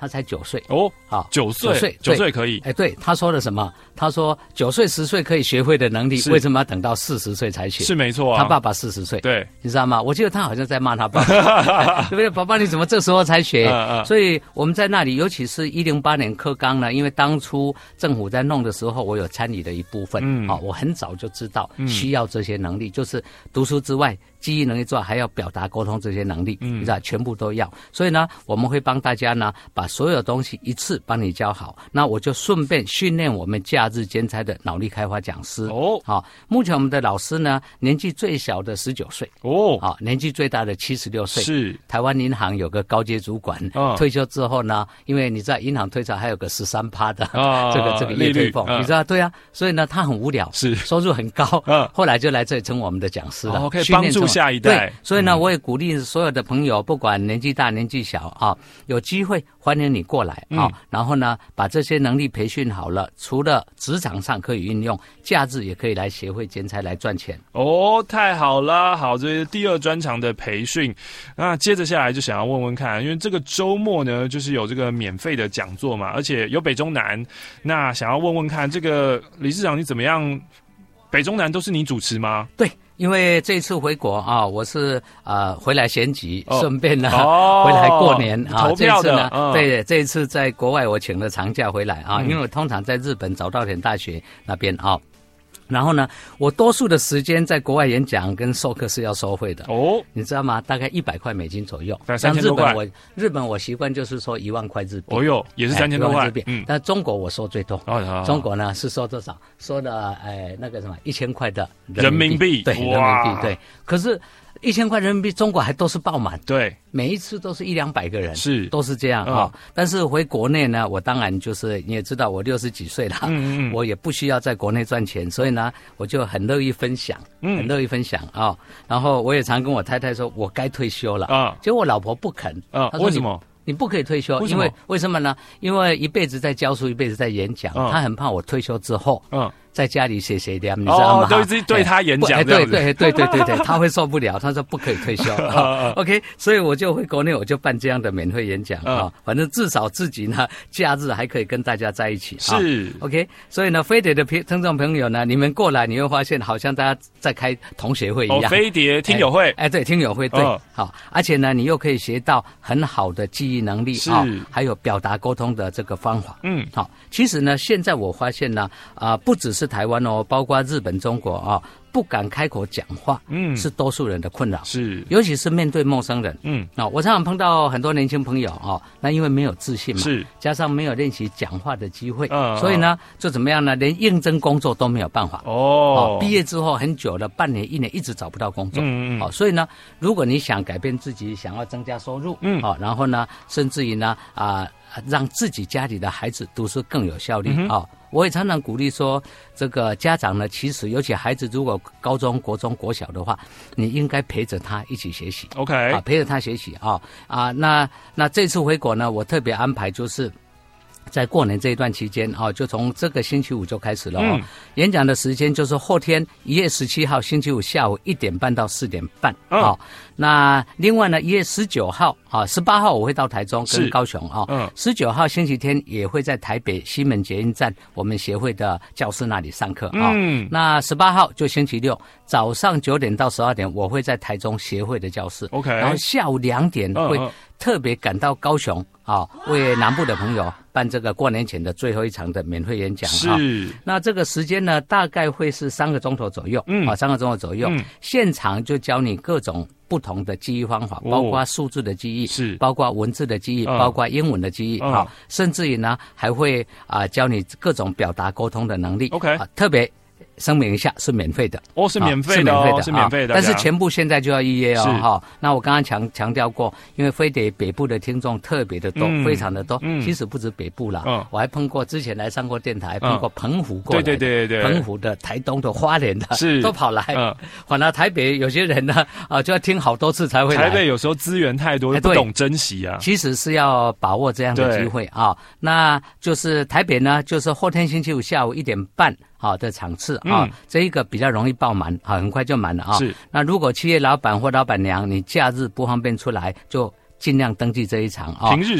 他才9岁哦， 好 ，9岁可以。 对，他说了什么？他说9岁10岁可以学会的能力，为什么要等到40岁才学？ 是没错啊。 他爸爸40岁， 对， 你知道吗？我记得他好像在骂他爸爸，对不对？爸爸你怎么这时候才学？所以我们在那里，尤其是108年课纲呢，因为当初政府在弄的时候，我有参与的一部分，我很早就知道需要这些能力，就是读书之外。记忆能力之外，还要表达沟通这些能力，你知道，全部都要。所以呢，我们会帮大家呢，把所有东西一次帮你教好。那我就顺便训练我们假日兼差的脑力开发讲师。哦，好，目前我们的老师呢，年纪最小的19岁。哦，好，年纪最大的76岁。是台湾银行有个高阶主管，退休之后呢，因为你知道银行退场还有个13%的这个业退俸，你知道对啊，所以呢，他很无聊，是收入很高。后来就来这里成我们的讲师了， 可以帮助下一代。 对，所以呢，我也鼓励所有的朋友，不管年纪大年纪小啊，有机会欢迎你过来啊。然后呢，把这些能力培训好了，除了职场上可以运用，假日也可以来协会兼差来赚钱。 哦，太好了！好，这是第2专场的培训。那接着下来就想要问问看，因为这个周末呢，就是有这个免费的讲座嘛，而且有北中南。那想要问问看，这个理事长你怎么样？北中南都是你主持吗？ 对。因为这一次回国啊，我是回来选举，顺便呢回来过年啊。 投票的这一次呢，对，这一次在国外我请了长假回来啊，因为我通常在日本早稻田大学那边啊。然后呢，我多数的时间在国外演讲跟授课是要收费的哦，你知道吗？大概100块美金左右。 像日本我习惯就是说1万块日币。 哦哟，也是3000多块。 但中国我收最多。中国呢是收多少？收了那个什么1000块的人民币。对，人民币对。可是1000块人民币，中国还都是爆满， 对， 每一次都是100-200个人， 是都是这样啊。但是回国内呢，我当然就是你也知道，我60几岁了，我也不需要在国内赚钱，所以呢，我就很乐意分享，很乐意分享啊。然后我也常跟我太太说，我该退休了啊，结果我老婆不肯啊， 为什么？ 你不可以退休，为什么呢？因为一辈子在教书，一辈子在演讲，他很怕我退休之后，在家里写点，你知道吗？ 都一直对他演讲这样子， 对，他会受不了，他说不可以退休。OK， 所以我就回国内，我就办这样的免费演讲啊，反正至少自己呢，假日还可以跟大家在一起。 是 OK， 所以呢，飞碟的听众朋友呢，你们过来你会发现，好像大家在开同学会一样。 飞碟听友会， 对，听友会，对，好，而且呢，你又可以学到很好的记忆能力啊，还有表达沟通的这个方法。好，其实呢，现在我发现呢，不只是台湾哦，包括日本、中国啊，不敢开口讲话，是多数人的困扰， 是， 尤其是面对陌生人，我常常碰到很多年轻朋友啊，那因为没有自信嘛，是，加上没有练习讲话的机会，所以呢，就怎么样呢？连应征工作都没有办法哦，毕业之后很久了，半年、1年一直找不到工作，所以呢，如果你想改变自己，想要增加收入，然后呢，甚至于呢，让自己家里的孩子读书更有效率啊。我也常常鼓励说，这个家长呢，其实尤其孩子如果高中、国中、国小的话，你应该陪着他一起学习。 OK， 陪着他学习那这次回国呢，我特别安排就是在过年这一段期间就从这个星期5就开始了演讲的时间就是后天1月17号星期5下午1点半到4点半那另外呢1月19号18号我会到台中跟高雄19号星期天也会在台北西门捷运站我们协会的教室那里上课那18号就星期6早上9点到12点我会在台中协会的教室 OK， 然后下午2点会特别赶到高雄为南部的朋友办这个过年前的最后一场的免费演讲是那这个时间呢大概会是3个钟头左右3个钟头左右现场就教你各种不同的记忆方法包括数字的记忆是包括文字的记忆包括英文的记忆甚至于呢还会教你各种表达沟通的能力 OK 特别声明一下是免费的是免费的是免费的但是全部现在就要预约那我刚刚强调过因为飞碟北部的听众特别的多非常的多其实不止北部啦我还碰过之前来上过电台碰过澎湖过来的对澎湖的台东的花莲的是都跑来反而台北有些人呢就要听好多次才会来台北有时候资源太多不懂珍惜其实是要把握这样的机会那就是台北呢就是后天星期5下午1点半的场次这一个比较容易爆满很快就满了是那如果企业老板或老板娘你假日不方便出来就尽量登记这一场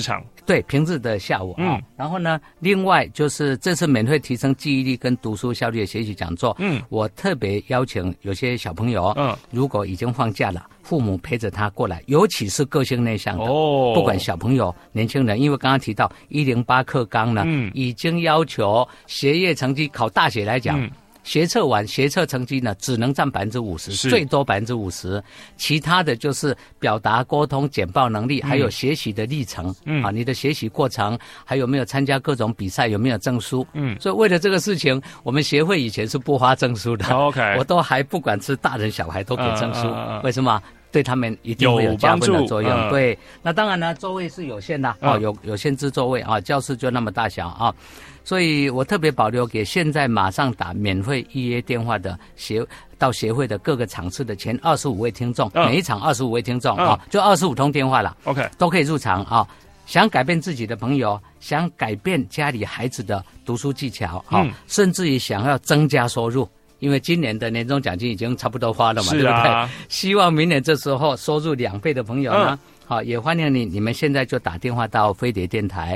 对，平日的下午啊。然后呢，另外就是这次免费提升记忆力跟读书效率的学习讲座，我特别邀请有些小朋友，如果已经放假了，父母陪着他过来，尤其是个性内向的，不管小朋友、年轻人，因为刚刚提到108课纲呢，已经要求学业成绩考大学来讲。学测完，学测成绩呢只能占50%，最多50%，其他的就是表达、沟通、简报能力，还有学习的历程，你的学习过程，还有没有参加各种比赛，有没有证书，所以为了这个事情，我们协会以前是不发证书的，OK， 我都还不管是大人小孩都给证书，为什么？对他们一定会有加分的作用。对，那当然呢，座位是有限的有限制座位啊，教室就那么大小啊，所以我特别保留给现在马上打免费预约电话的到协会的各个场次的前25位听众，每一场25位听众就25通电话了 ，OK， 都可以入场啊。想改变自己的朋友，想改变家里孩子的读书技巧甚至于想要增加收入。因为今年的年终奖金已经差不多花了嘛，对不对？希望明年这时候收入2倍的朋友呢，也欢迎你们现在就打电话到飞碟电台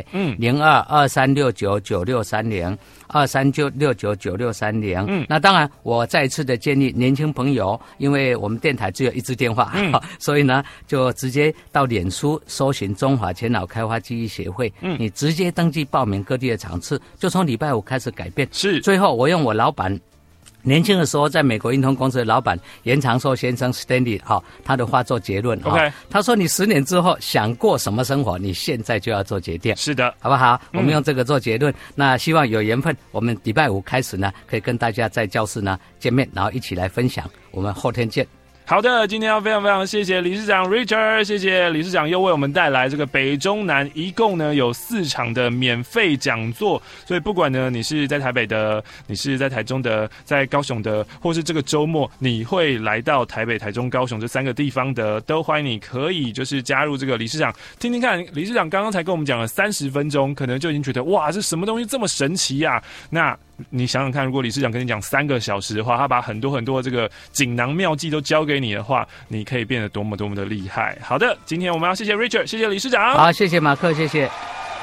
，0223699630，23699630。那当然，我再一次的建议年轻朋友，因为我们电台只有一支电话，所以呢，就直接到脸书搜寻中华前脑开发记忆协会，你直接登记报名各地的场次，就从礼拜5开始改变。最后我用我老板。年轻的时候，在美国运通公司的老板严长寿先生 Stanley 他的话做结论他说：“你10年之后想过什么生活，你现在就要做决定。”是的，好不好？我们用这个做结论。那希望有缘分，我们礼拜5开始呢，可以跟大家在教室呢见面，然后一起来分享。我们后天见。 好的，今天要非常非常谢谢理事长 Richard， 谢谢理事长又为我们带来这个北中南一共呢有4场的免费讲座，所以不管呢你是在台北的，你是在台中的，在高雄的，或是这个周末你会来到台北、台中、高雄这3个地方的，都欢迎你可以就是加入这个理事长，听听看理事长刚刚才跟我们讲了30分钟，可能就已经觉得哇，这什么东西这么神奇啊？那你想想看，如果理事长跟你讲3个小时的话，他把很多很多这个锦囊妙计都教给你的话，你可以变得多么多么的厉害。好的，今天我们要谢谢 Richard， 谢谢理事长。 好，谢谢马克，谢谢。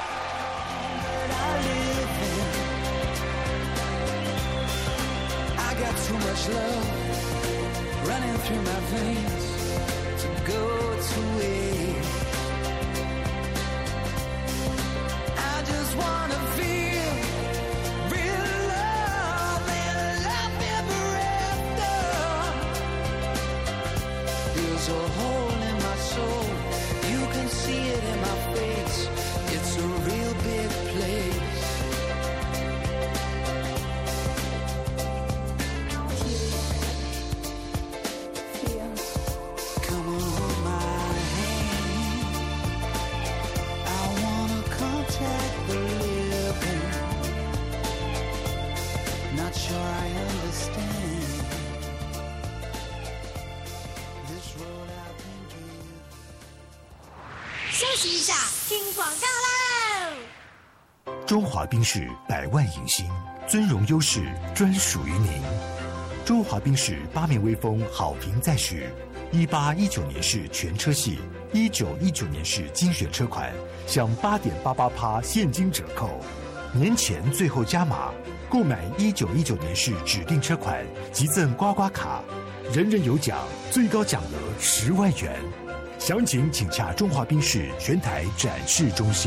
休息一下，听广告喽！ 中华宾士100万影星，尊荣优势专属于您。中华宾士8面威风好评再续，18-19年式全车系，19-19年式精选车款，享8.88%现金折扣，年前最后加码，购买19-19年式指定车款即赠刮刮卡，人人有奖，最高奖额10万元。详情请洽中华宾士全台展示中心。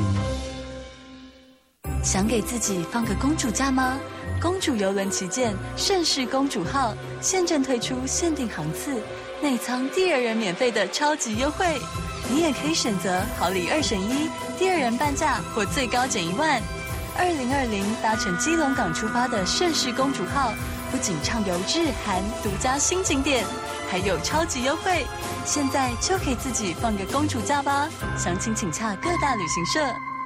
想给自己放个公主假吗？公主邮轮旗舰盛世公主号现正推出限定航次，内舱第2人免费的超级优惠。你也可以选择好礼2选1，第2人半价或最高减1万。2020搭乘基隆港出发的盛世公主号，不仅畅游日韩独家新景点，还有超级优惠。现在就给自己放个公主假吧，详情请洽各大旅行社。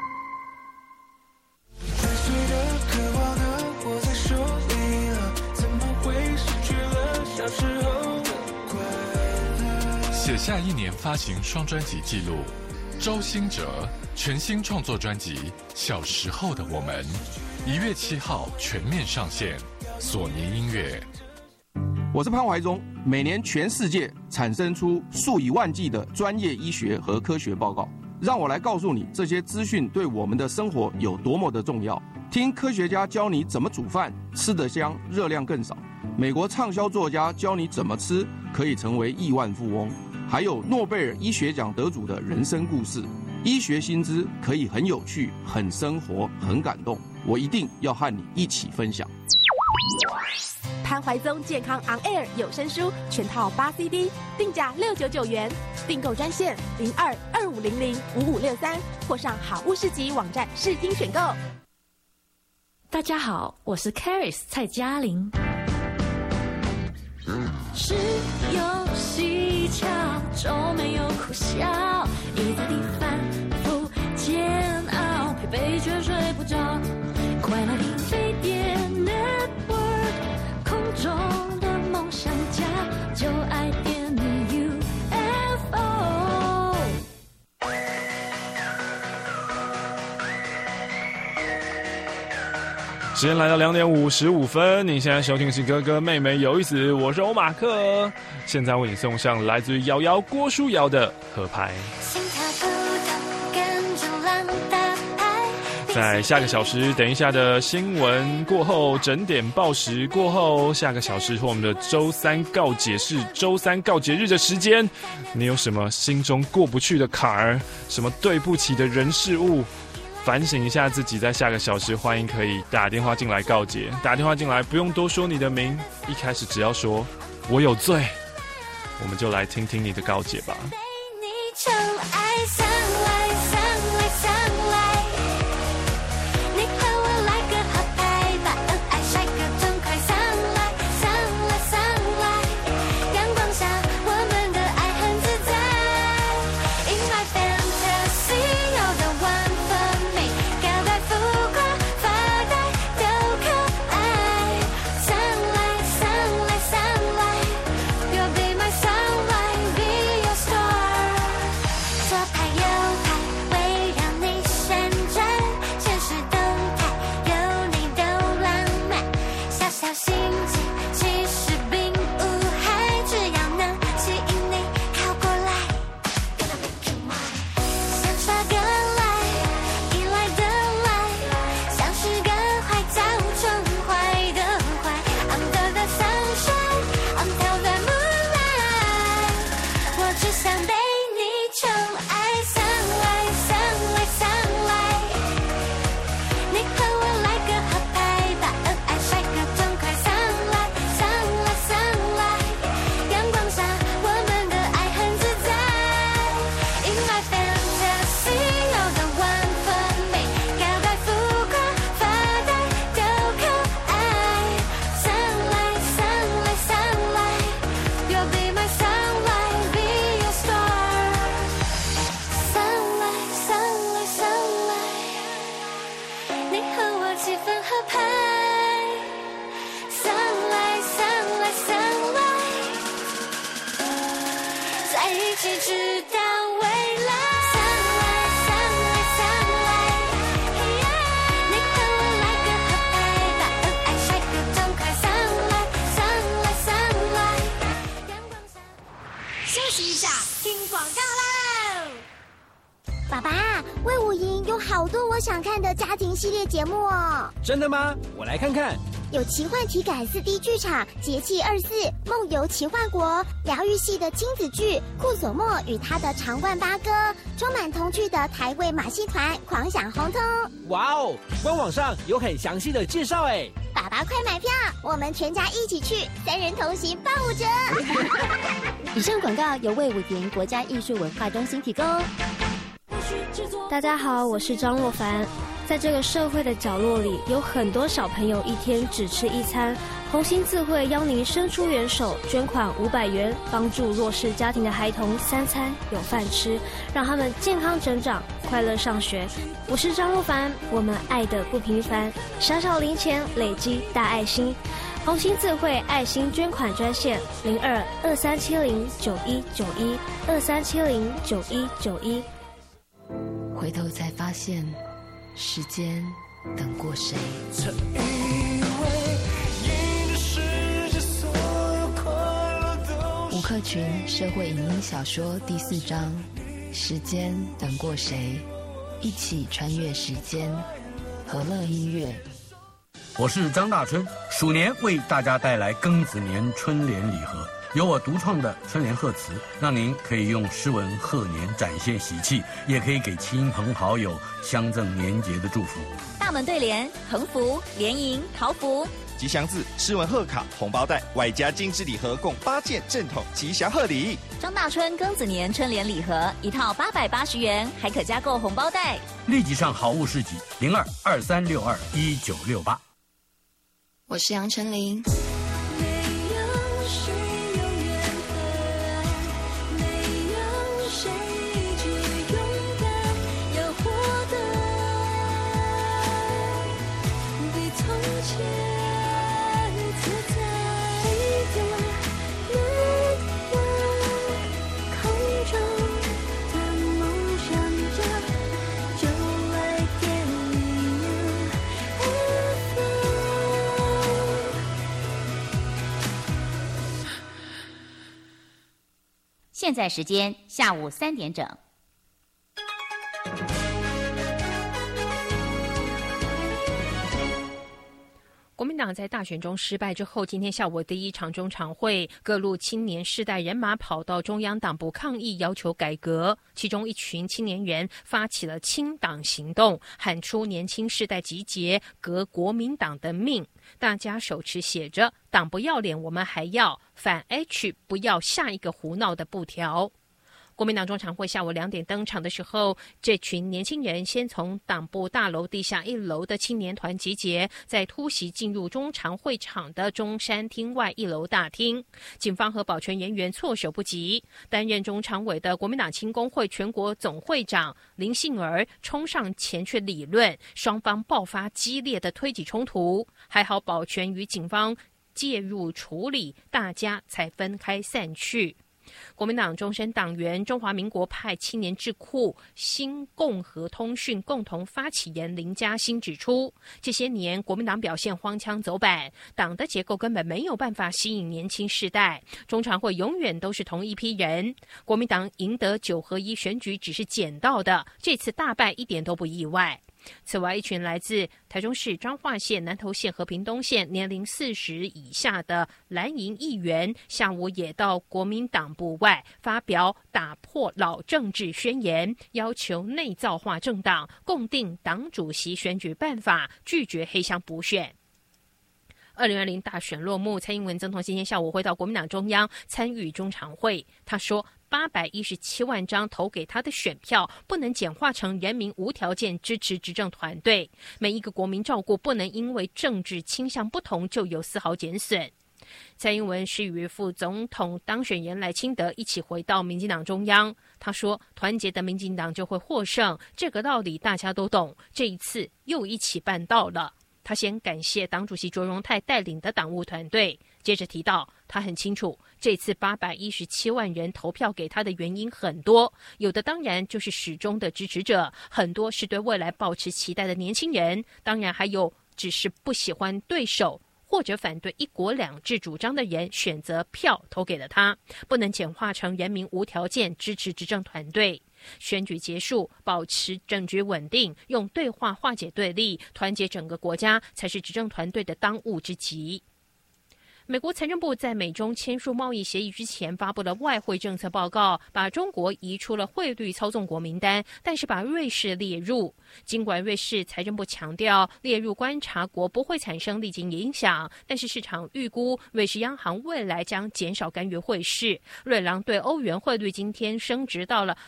写下1年发行双专辑记录，周兴哲全新创作专辑《小时候的我们》，1月7号全面上线，索尼音乐。 我是潘怀忠。每年全世界产生出数以万计的专业医学和科学报告， 让我来告诉你这些资讯对我们的生活有多么的重要。听科学家教你怎么煮饭，吃得香，热量更少。美国畅销作家教你怎么吃可以成为亿万富翁。还有诺贝尔医学奖得主的人生故事。医学新知可以很有趣、很生活、很感动，我一定要和你一起分享。 潘怀宗健康 On Air 有声书全套8 CD， 定价699元，订购专线0225005563，或上好物市集网站试听选购。 大家好，我是 Caris 蔡嘉玲。是有蹊跷，就没有苦笑，一在地反复煎熬，疲惫却睡不着。快乐的飞碟 Network， 空中的梦想家，就爱点你 UFO。 时间来到2点55分，你现在收听的是哥哥妹妹有意思，我是欧马克，现在为你送上来自于瑶瑶郭书瑶的合拍。在下个小时，等一下的新闻过后，整点报时过后，下个小时和我们的周三告解室、周三告解日的时间，你有什么心中过不去的坎儿，什么对不起的人事物？反省一下自己，在下个小时，欢迎可以打电话进来告解。打电话进来不用多说你的名，一开始只要说我有罪，我们就来听听你的告解吧。 被你宠爱上来上来上来，你和我来个合拍，把恩爱甩个痛快，上来上来上来，阳光下我们的爱很自在。In my fantasy， 有的万分美，表白浮夸发呆都可爱。上来上来上来 ，You'll be my sunlight, be your star。左拍右拍，围绕你旋转，现实动态有你都浪漫。小小心机其实并无害，只要能吸引你靠过来。想耍个赖，依赖的赖，像是个坏叫宠坏的坏。Under the sunshine, until the moonlight， 我只想被你宠爱上来上来上来，你和我来个合拍，把恩爱甩个痛快，上来上来上来，阳光下我们的爱很自在。In my fantasy， 有的万分美，表白浮夸发呆都可爱。上来上来上来 ，You'll be my sunlight, be your star。上来上来上来，你和我气氛合拍。上来上来上来，在一起直到未来。上来上来上来，你和我来个合拍，把恩爱甩个痛快，上来上来上来。 休息一下，听广告喽。 爸爸，魏武营有好多我想看的家庭系列节目哦。 真的吗？我来看看。 有奇幻体感4D 剧场、节气24、梦游奇幻国，疗愈系的亲子剧库索莫与他的长冠八哥，充满童趣的台味马戏团狂想红通。 哇哦，官网上有很详细的介绍哎。 爸爸快买票，我们全家一起去，3人同行8五折。以上广告由魏武营国家艺术文化中心提供。 大家好，我是张若凡。在这个社会的角落里，有很多小朋友一天只吃一餐。红星自会邀您伸出援手，捐款500元，帮助弱势家庭的孩童3餐有饭吃，让他们健康成长，快乐上学。我是张若凡，我们爱的不平凡，小小零钱累积大爱心。红星自会爱心捐款专线02-2370-9191，2370-9191。 回头才发现，时间等过谁？ 曾以为你的世界所有快乐都是吴克群社会影音小说第4章， 时间等过谁？一起穿越时间，和乐音乐。 我是张大春，鼠年为大家带来庚子年春联礼盒，由我独创的春联贺词，让您可以用诗文贺年展现喜气，也可以给亲朋好友相赠年节的祝福。 大门对联、横幅、联营、桃符。 吉祥字、诗文贺卡、红包袋，外加精致礼盒，共8件正统吉祥贺礼。 张大春庚子年春联礼盒一套880元，还可加购红包袋。 立即上好物市集0223621968。 我是杨丞琳。 现在时间下午3点整。 国民党在大选中失败之后，今天下午第一场中常会，各路青年世代人马跑到中央党部抗议，要求改革。其中一群青年人发起了清党行动，喊出年轻世代集结，革国民党的命。大家手持写着“党不要脸，我们还要反 H， 不要下一个胡闹的布条”。国民党中常会下午2点登场的时候，这群年轻人先从党部大楼地下1楼的青年团集结，再突袭进入中常会场的中山厅外1楼大厅。警方和保全人员措手不及。担任中常委的国民党青工会全国总会长林杏儿冲上前去理论，双方爆发激烈的推挤冲突，还好保全与警方介入处理，大家才分开散去。国民党终身党员、中华民国派青年智库新共和通讯共同发起人林嘉欣指出，这些年国民党表现荒腔走板，党的结构根本没有办法吸引年轻世代，中常会永远都是同一批人。国民党赢得9合1选举只是捡到的，这次大败一点都不意外。此外，一群来自台中市彰化县、南投县和屏东县年龄40以下的蓝营议员，下午也到国民党部外发表打破老政治宣言，要求内造化政党，共订党主席选举办法，拒绝黑箱补选。2020大选落幕，蔡英文总统今天下午回到国民党中央参与中常会。他说，817万张投给他的选票不能简化成人民无条件支持执政团队，每一个国民照顾不能因为政治倾向不同就有丝毫减损。蔡英文是与副总统当选人赖清德一起回到民进党中央，他说，团结的民进党就会获胜，这个道理大家都懂，这一次又一起办到了。他先感谢党主席卓荣泰带领的党务团队，接着提到他很清楚这次817万人投票给他的原因很多，有的当然就是始终的支持者，很多是对未来抱持期待的年轻人，当然还有只是不喜欢对手或者反对1国2制主张的人选择票投给了他，不能简化成人民无条件支持执政团队。选举结束，保持政局稳定，用对话化解对立，团结整个国家，才是执政团队的当务之急。美国财政部在美中签署贸易协议之前发布了外汇政策报告，把中国移出了汇率操纵国名单，但是把瑞士列入。尽管瑞士财政部强调列入观察国不会产生立即影响，但是市场预估瑞士央行未来将减少干预汇市。瑞郎对欧元汇率今天升值到了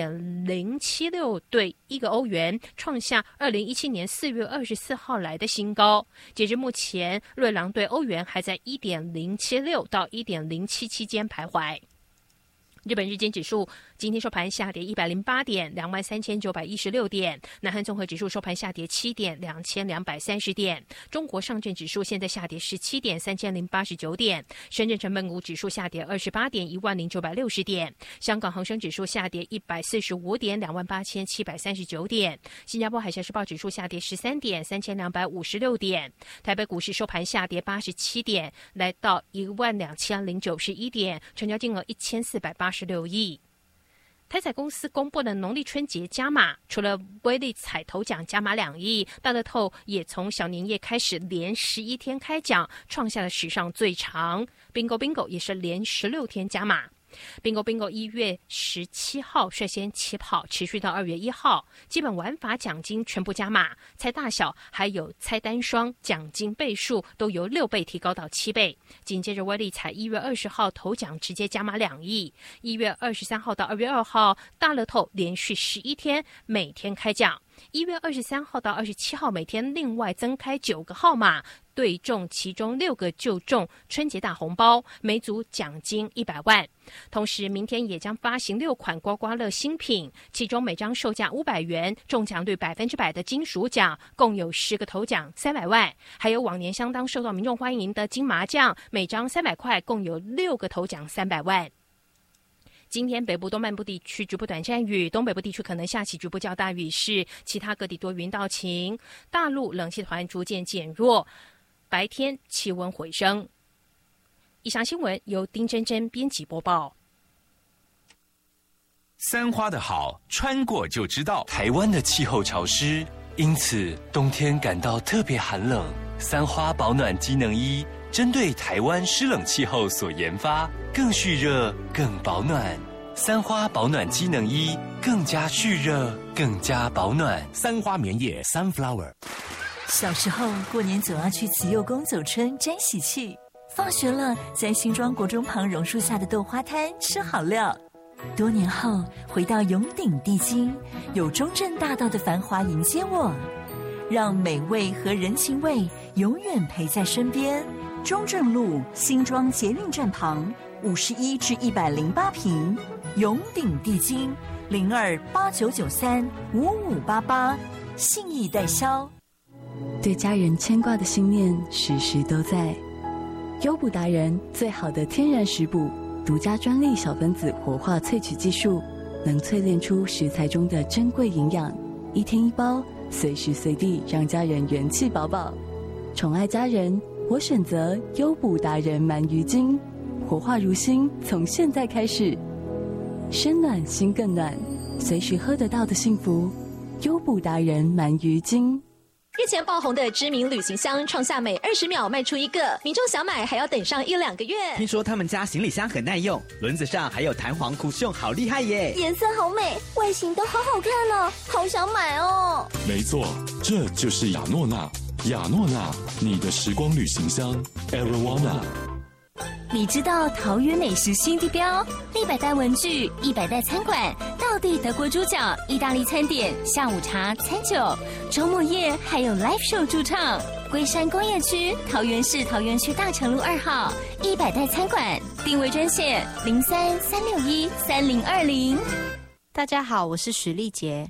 1.076 对1个欧元，创下2017年4月24号来的新高。截至目前，瑞郎对欧元还在1.076 到 1.077 间徘徊。日本日经指数今天收盘下跌108点，23,916点；南韩综合指数收盘下跌7点，2230点；中国上证指数现在下跌17点，3089点；深圳成分股指数下跌28点，10960点；香港恒生指数下跌145点，28739点；新加坡海峡时报指数下跌13点，3256点；台北股市收盘下跌87点，来到12091点，成交金额1486亿。 台彩公司公布的农历春节加码，除了威力彩头奖加码2亿，大乐透也从小年夜开始连11天开奖，创下了史上最长。Bingo 也是连16天加码。Bingo 1月17号率先起跑，持续到2月1号，基本玩法奖金全部加码，猜大小还有猜单双奖金倍数都由6倍提高到7倍。紧接着威力彩1月20号头奖直接加码2亿，1月23号到2月2号大乐透连续11天每天开奖，1月23号到27号每天另外增开9个号码，对中其中6个就中春节大红包，每组奖金100万。同时明天也将发行6款刮刮乐新品，其中每张售价500元，中奖率100%的金属奖，共有10个头奖300万，还有往年相当受到民众欢迎的金麻将，每张300块，共有6个头奖300万。今天北部东半部地区局部短暂雨，东北部地区可能下起局部较大雨势，其他各地多云到晴。大陆冷气团逐渐减弱，白天气温回升。以上新闻由丁真真编辑播报。 三花的好，穿过就知道。台湾的气候潮湿，因此冬天感到特别寒冷。三花保暖机能衣针对台湾湿冷气候所研发，更蓄热、更保暖。三花保暖机能衣更加蓄热、更加保暖。 三花棉叶 Sunflower。 小时候过年总要去慈幼宫走春沾喜气，放学了在新庄国中旁榕树下的豆花摊吃好料。多年后回到永鼎地精，有中正大道的繁华迎接我，让美味和人情味永远陪在身边。 中正路新庄捷运站旁51至108坪，永鼎地精0289935588，信义代销。 对家人牵挂的心念时时都在。优补达人最好的天然食补，独家专利小分子活化萃取技术，能淬炼出食材中的珍贵营养，1天1包，随时随地让家人元气饱饱。宠爱家人，我选择优补达人鳗鱼精，活化如新，从现在开始，身暖心更暖，随时喝得到的幸福。优补达人鳗鱼精。 日前爆红的知名旅行箱创下每20秒卖出1个，民众想买还要等上1-2个月。 听说他们家行李箱很耐用，轮子上还有弹簧쿠션，好厉害耶！ 颜色好美，外形都好好看哦，好想买哦。 没错，这就是雅诺娜，雅诺娜，你的时光旅行箱 Arowana。 你知道桃园美食新地标100代文具、100代餐馆、道地德国猪脚、意大利餐点、下午茶、餐酒，周末夜还有 live show 驻唱。龟山工业区桃园市桃园区大成路2号100代餐馆，定位专线03-361-3020。 大家好，我是许丽杰。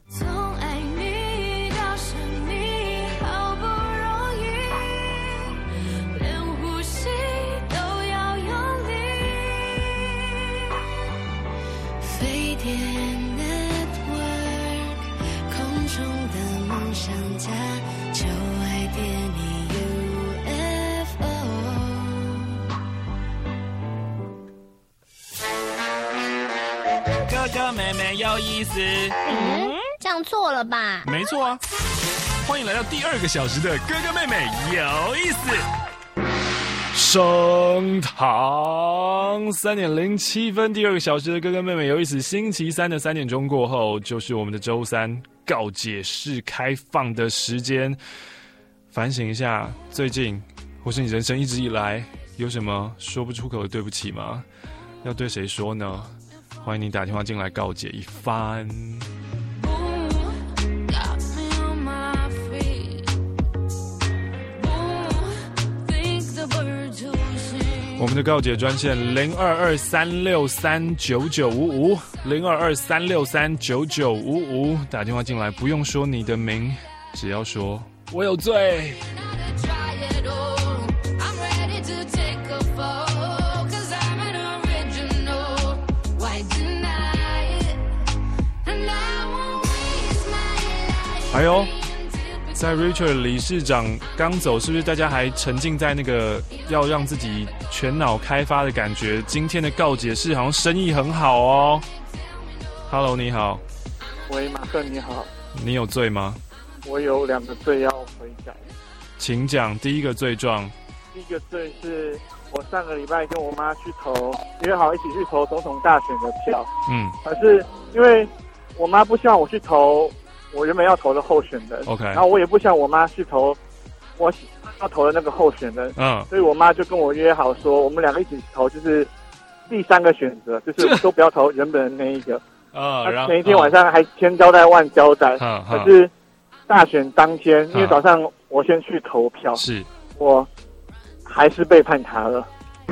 哥哥妹妹有意思。 这样错了吧？ 没错啊。欢迎来到第2个小时的哥哥妹妹有意思。升堂3点07分，第2个小时的哥哥妹妹有意思。星期三的3点钟过后，就是我们的周三告解室开放的时间。反省一下，最近或是你人生一直以来有什么说不出口的对不起吗？要对谁说呢？欢迎你打电话进来告解一番。我们的告解专线0223639955，0223639955，打电话进来，不用说你的名，只要说我有罪。哎呦，在 Richard 理事长刚走，是不是大家还沉浸在那个要让自己全脑开发的感觉？今天的告解室好像生意很好哦。 Hello， 你好。 喂，马克你好。 你有罪吗？ 我有2个罪要悔改。 请讲。第一个罪状。 第一个罪是我上个礼拜跟我妈去约好一起去投总统大选的票。可是因为我妈不希望我去投我原本要投的候选人 ，OK， 然后我也不希望我妈去投我要投的那个候选人，所以我妈就跟我约好说，我们2个一起投，就是第3个选择，就是都不要投原本的那一个。然后前一天晚上还千交代万交代，可是大选当天，因为早上我先去投票，我还是背叛他了。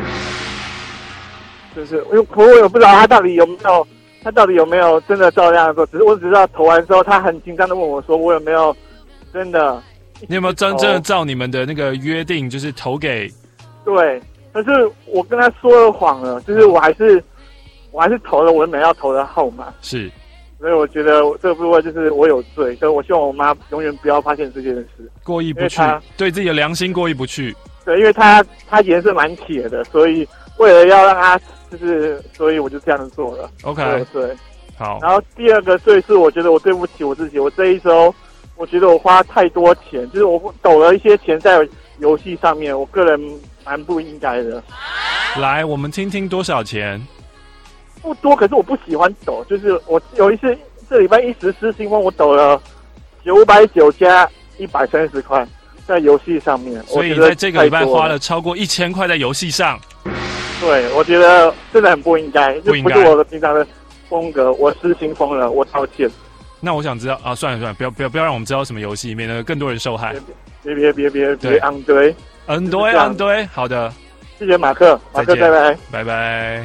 就是因为我也不知道他到底有没有真的照这样做，我只知道投完之后，他很紧张的问我说，我有没有真的？ 你有没有真正的照你们的那个约定，就是投给？ 对，可是我跟他说了谎了，就是我还是投了我原本要投的号码。 是， 所以我觉得这个部分就是我有罪，所以我希望我妈永远不要发现这件事。 过意不去，对自己的良心过意不去。 对，因为他颜色蛮铁的，所以为了要让他所以我就这样做了。 OK， 对， 好。 然后第2个罪是我觉得我对不起我自己，我这一周我觉得我花太多钱，就是我抖了一些钱在游戏上面，我个人蛮不应该的。 来，我们听听多少钱？ 不多，可是我不喜欢抖，就是我有一次这礼拜一时失心疯，我抖了990加130块在游戏上面， 所以你在这个礼拜花了超过1000块在游戏上。 对，我觉得真的很不应该，这不是我的平常的风格，我失心疯了，我道歉。 那我想知道啊，算了，不要让我们知道什么游戏，免得更多人受害。 别昂堆， 好的， 谢谢马克，拜拜， 拜拜。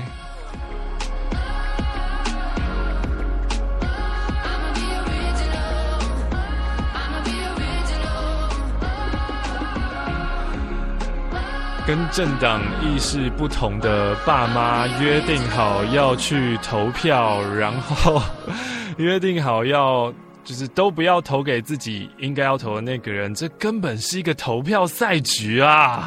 跟政党意识不同的爸妈约定好要去投票，然后约定好要就是都不要投给自己应该要投的那个人，这根本是一个投票赛局啊！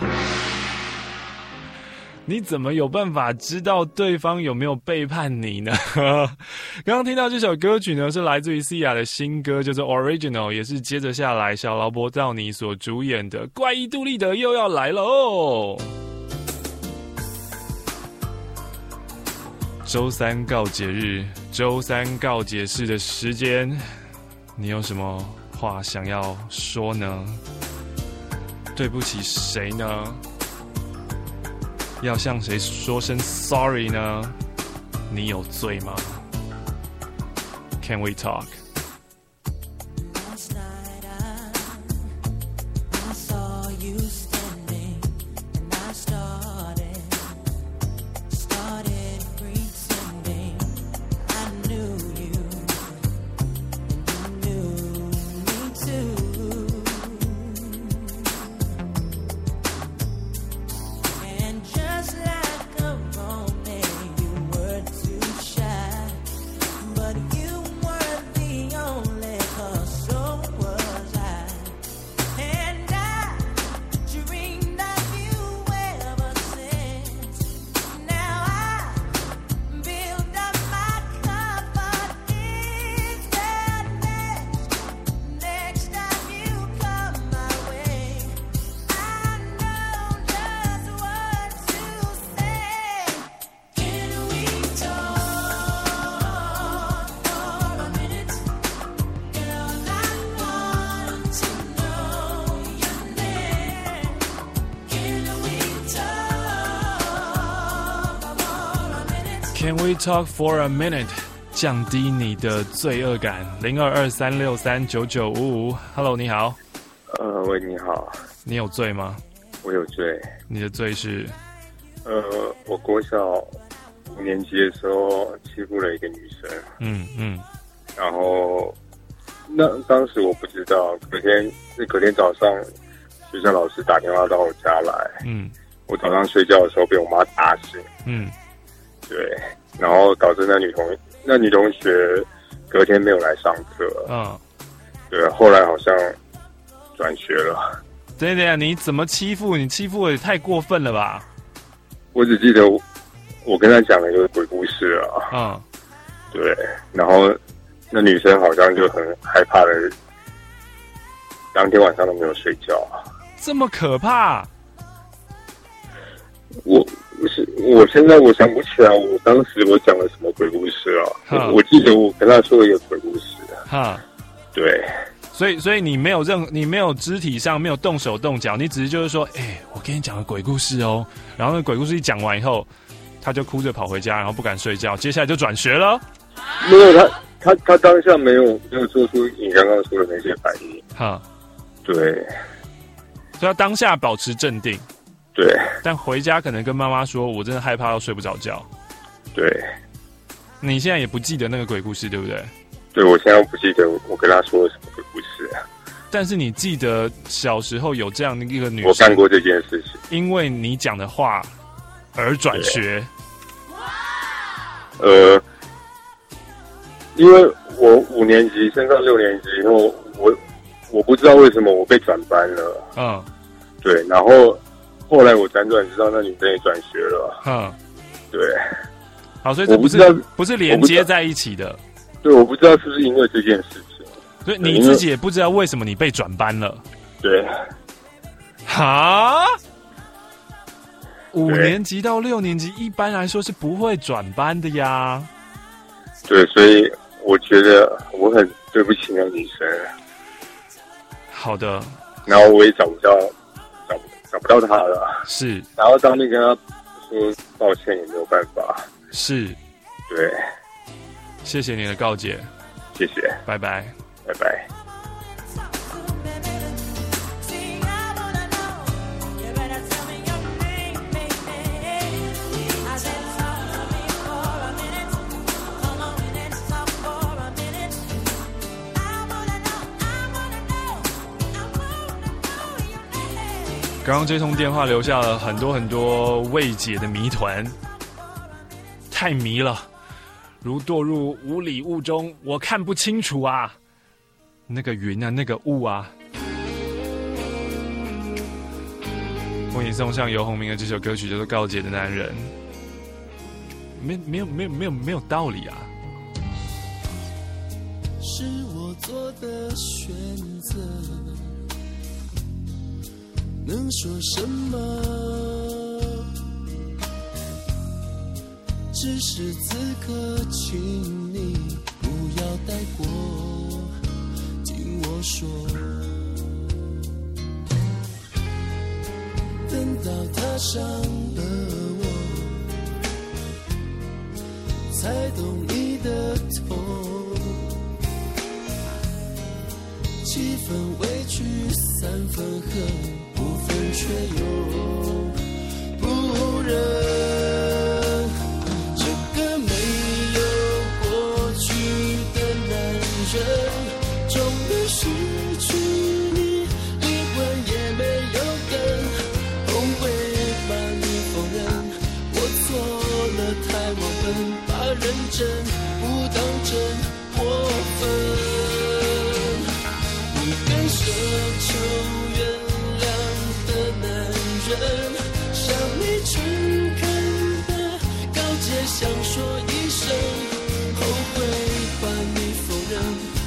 你怎么有办法知道对方有没有背叛你呢？刚刚听到这首歌曲呢，是来自于 Sia 的新歌，叫做 Original， 也是接着下来小劳勃道尼所主演的怪异杜立德又要来了哦。周三告解日，周三告解室的时间，你有什么话想要说呢？对不起谁呢？要向谁说声 sorry 呢？你有罪吗？ Can we talk? Can we talk for a minute? 降低你的罪恶感。0223639955。Hello， 你好。 喂，你好。 你有罪吗？ 我有罪。 你的罪是？ 我国小5年级的时候欺负了一个女生。然后那当时我不知道，隔天早上学校老师打电话到我家来。我早上睡觉的时候被我妈打醒。对，然后导致那女同学隔天没有来上课。对，后来好像转学了。 对，你怎么欺负？你欺负的也太过分了吧？ 我只记得我跟他讲了一个鬼故事啊。 对，然后那女生好像就很害怕的，当天晚上都没有睡觉。 这么可怕？ 我现在我想不起来，我当时我讲了什么鬼故事啊？我记得我跟他说了一个鬼故事。 哈， 对。 所以你没有肢体上没有动手动脚，你只是就是说，我跟你讲个鬼故事哦。然后那鬼故事一讲完以后，他就哭着跑回家，然后不敢睡觉，接下来就转学了。 没有，他当下没有做出你刚刚说的那些反应。 哈， 对。 所以他当下保持镇定。 对。 但回家可能跟妈妈说，我真的害怕到睡不着觉。 对。 你现在也不记得那个鬼故事，对不对？ 对，我现在不记得我跟他说了什么鬼故事啊。 但是你记得小时候有这样的一个女生， 我干过这件事情， 因为你讲的话而转学。 因为我5年级升到6年级以后，我不知道为什么我被转班了。 嗯， 对，然后后来我辗转知道那女生也转学了。 嗯， 对。 好，所以这不是连接在一起的。 对，我不知道是不是因为这件事情， 所以你自己也不知道为什么你被转班了。 对， 哈，5年级到6年级一般来说是不会转班的呀。 对，所以我觉得我很对不起那个女生。 好的， 然后我也找不到她了。 是， 然后当面跟她说抱歉也没有办法。 是， 对。 谢谢你的告解， 谢谢， 拜拜， 拜拜。 刚刚这通电话留下了很多未解的谜团，太迷了。如堕入无里雾中，我看不清楚啊！那个云啊，那个雾啊。为你送上游鸿明的这首歌曲，叫做《告解的男人》。没有道理啊！ 是我做的选择，能说什么？只是此刻，请你不要带过，听我说。等到踏上了我，才懂你的痛。7分委屈，3分恨，5分却又不忍。终于失去你，灵魂也没有根，后悔把你否认，我错了太忘本，把认真不当真，过分。不愿奢求原谅的男人，向你诚恳的告诫，想说一声后悔把你否认。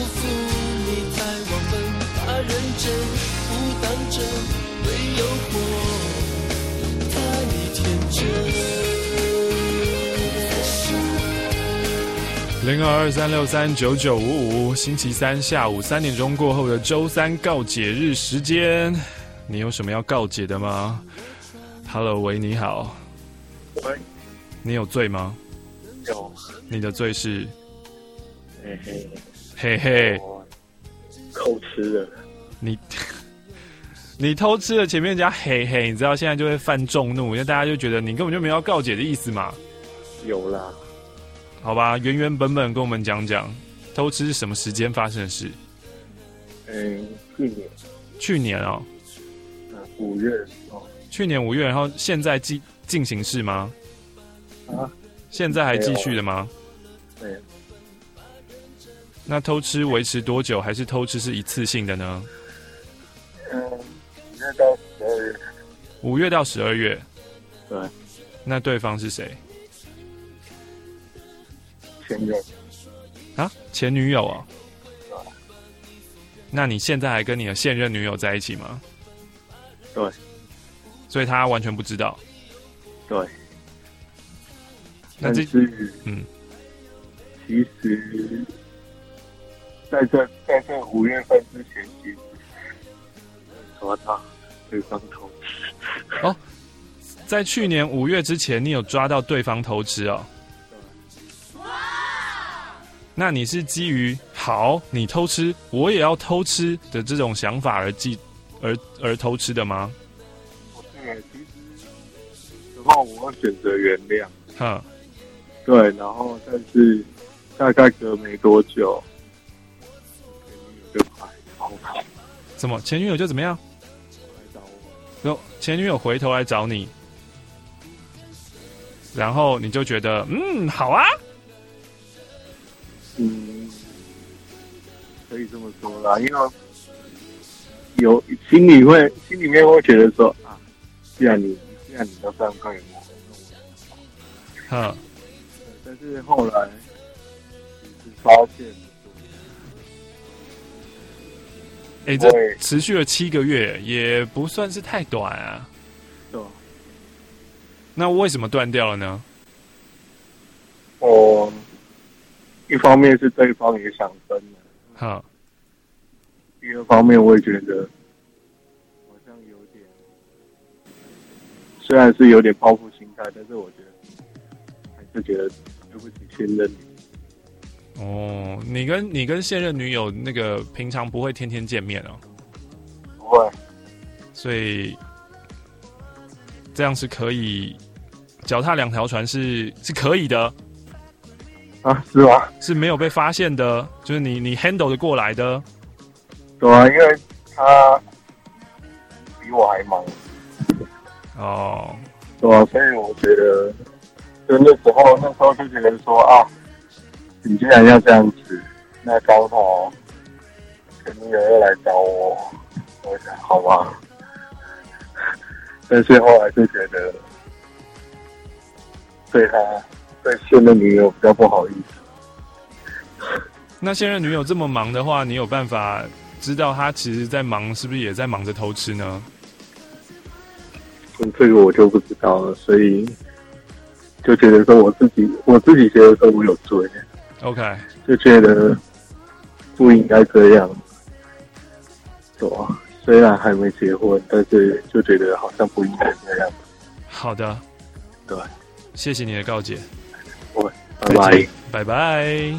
认真不当真，对诱惑太天真。 0223639955，星期三下午3点钟过后的周三告解日时间，你有什么要告解的吗 ？Hello， 喂，你好。 喂。 你有罪吗？ 有。 你的罪是？ 嘿嘿。 嘿嘿。 偷吃了。 你偷吃了前面加嘿嘿，你知道现在就会犯众怒，因为大家就觉得你根本就没有要告解的意思嘛。 有啦， 好吧，原本跟我们讲偷吃是什么时间发生的事？去年哦 ，5月哦， 去年5月，然后现在进行式吗？ 啊， 现在还继续的吗？ 对。 那偷吃维持多久？还是偷吃是一次性的呢 ？5月到12月。 5月到12月。 对。 那对方是谁？ 前任啊，前女友哦。那你现在还跟你的现任女友在一起吗？ 对。 所以他完全不知道。 对。 那这其实在这5月份之前，其实抓到对方偷吃。 哦，在去年5月之前，你有抓到对方偷吃哦。那你是基于好你偷吃，我也要偷吃的这种想法而偷吃的吗？ 不是，其实然后我选择原谅。对，然后但是大概隔没多久，前女友就跑来找我。 什么？前女友就怎么样？ 来找我。 前女友回头来找你，然后你就觉得好啊。 可以这么说啦，因为有心里面会觉得说啊，既然你都这样对我，那我但是后来其实发现， 这持续了7个月，也不算是太短啊。 对。 那为什么断掉了呢？ 一方面是对方也想分了，第二方面我也觉得好像有点，虽然是有点报复心态，但是我觉得还是觉得对不起现任女。 哦，你跟现任女友那个平常不会天天见面哦？ 不会， 所以这样是可以脚踏2条船是可以的。 啊，是吗？ 是没有被发现的，就是你 handle 得过来的。 对啊，因为他比我还忙。 哦。 对啊，所以我觉得，就那时候就觉得说啊，你既然要这样子，那刚好前女友又来找我，我想好吧。但是后来就觉得，对现任女友比较不好意思。 那现任女友这么忙的话，你有办法知道她其实在忙，是不是也在忙着偷吃呢？ 这个我就不知道了，所以就觉得说我自己觉得说我有罪。 OK， 就觉得不应该这样。对啊，虽然还没结婚，但是就觉得好像不应该这样。 好的， 对， 谢谢你的告解。 拜拜， 拜拜。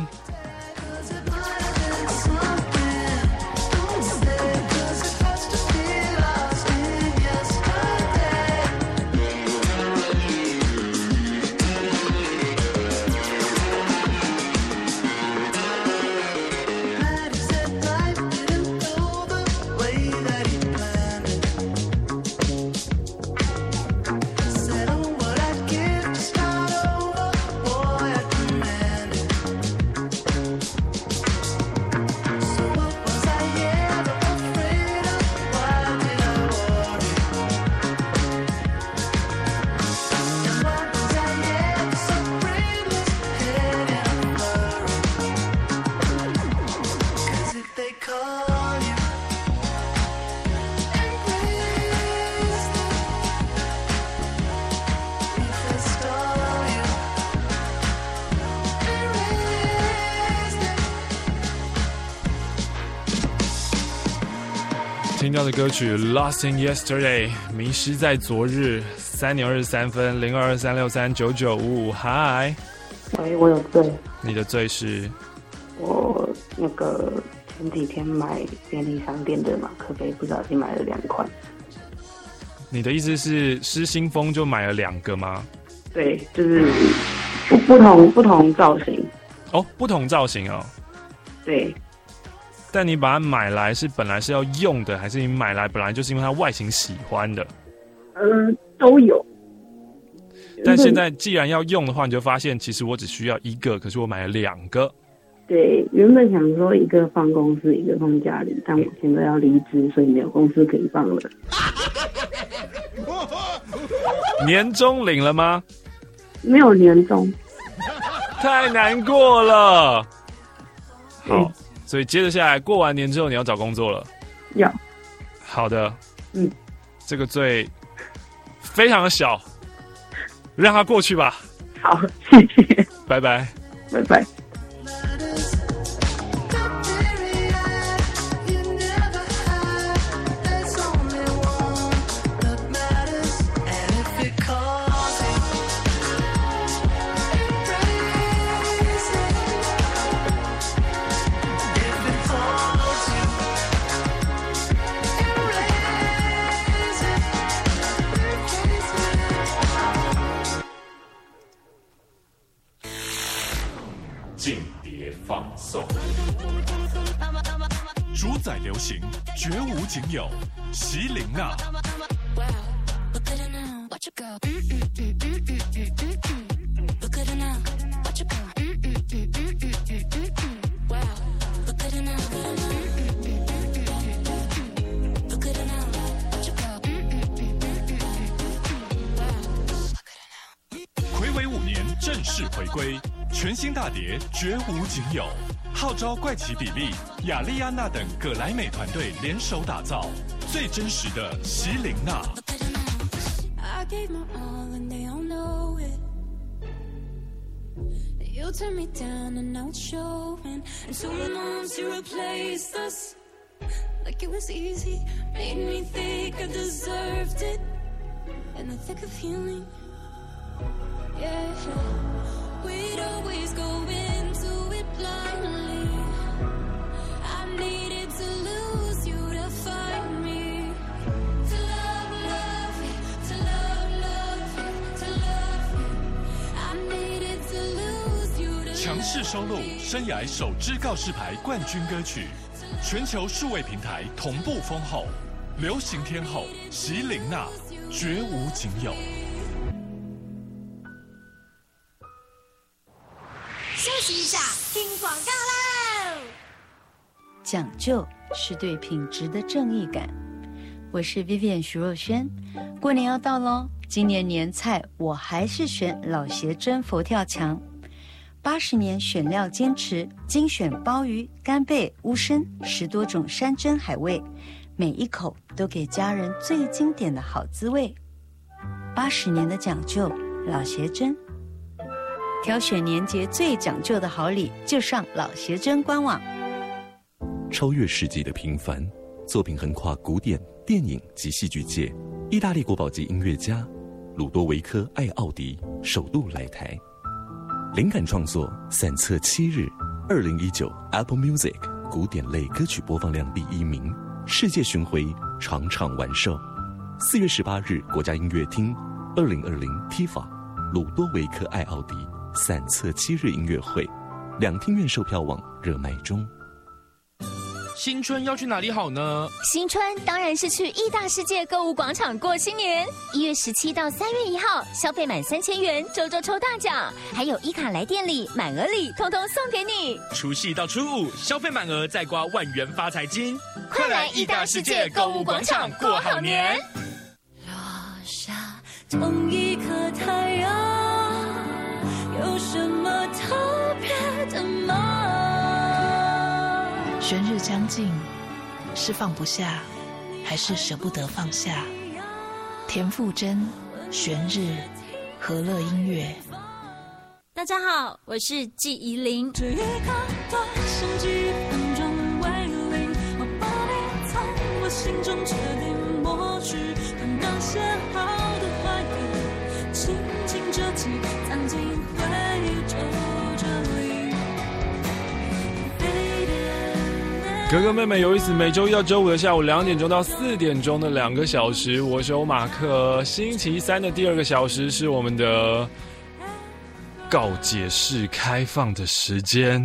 听到的歌曲 Lost in Yesterday 迷失在昨日3点23分0223639955。嗨， 喂，我有罪。 你的罪是？ 我那个前几天买便利商店的马克杯，不小心买了2款。 你的意思是失心疯就买了2个吗？ 对，就是不同造型。 哦，不同造型哦。 对。 但你把它买来是本来是要用的，还是你买来本来就是因为它外形喜欢的？ 都有。 但现在既然要用的话，你就发现其实我只需要1个，可是我买了2个。 对，原本想说1个放公司，1个放家里，但我现在要离职，所以没有公司可以放了。 年终领了吗？ 没有年终。 太难过了。好，所以接着下来，过完年之后你要找工作了。 要。 好的。这个罪非常的小，让它过去吧。 好，谢谢。 拜拜。 拜拜。 劲别放送，主宰流行，绝无仅有，席琳娜。睽违5年正式回归。全新大碟绝无仅有，号召怪奇比利、雅丽安娜等葛莱美团队联手打造最真实的席琳娜。 We'd always go into it blindly. I needed to lose you to find me. To love you, to love you, to love you. I needed to lose you to 强势收录生涯首支告示牌冠军歌曲，全球数位平台同步封后，流行天后席琳娜绝无仅有。 休息一下，听广告喽！ 讲究是对品质的正义感。我是 Vivian 徐若瑄，过年要到咯，今年年菜我还是选老协珍佛跳墙。80年选料坚持，精选鲍鱼、干贝、乌参10多种山珍海味，每一口都给家人最经典的好滋味。80年的讲究，老协珍。挑选年节最讲究的好礼，就上老协珍官网。 超越世纪的平凡，作品横跨古典、电影及戏剧界。意大利国宝级音乐家鲁多维科·艾奥迪首度来台，灵感创作《散策7日》，2019 Apple Music 古典类歌曲播放量第1名，世界巡回场场完售。4月18日国家音乐厅2020 TIFA 鲁多维科·艾奥迪散策7日音乐会，2厅院售票网热卖中。 新春要去哪里好呢？ 新春当然是去义大世界购物广场过新年。1月17到3月1号，消费满3000元，周周抽大奖，还有一卡来店礼、满额礼，通通送给你。 除夕到初5，消费满额再刮万元发财金。快来义大世界购物广场过好年！ 落下同一颗太阳，有什么特别的吗？ 玄日将近，是放不下，还是舍不得放下？田馥甄，玄日，和乐音乐。 大家好，我是纪怡玲。 这一刻多像几分钟为零，我把你从我心中彻底抹去，刚刚写好的话语，轻轻折起，藏进徽州这里。 哥哥妹妹有意思，每周1到周5的下午2点钟到4点钟的2个小时，我是欧马克。星期三的第2个小时是我们的告解室开放的时间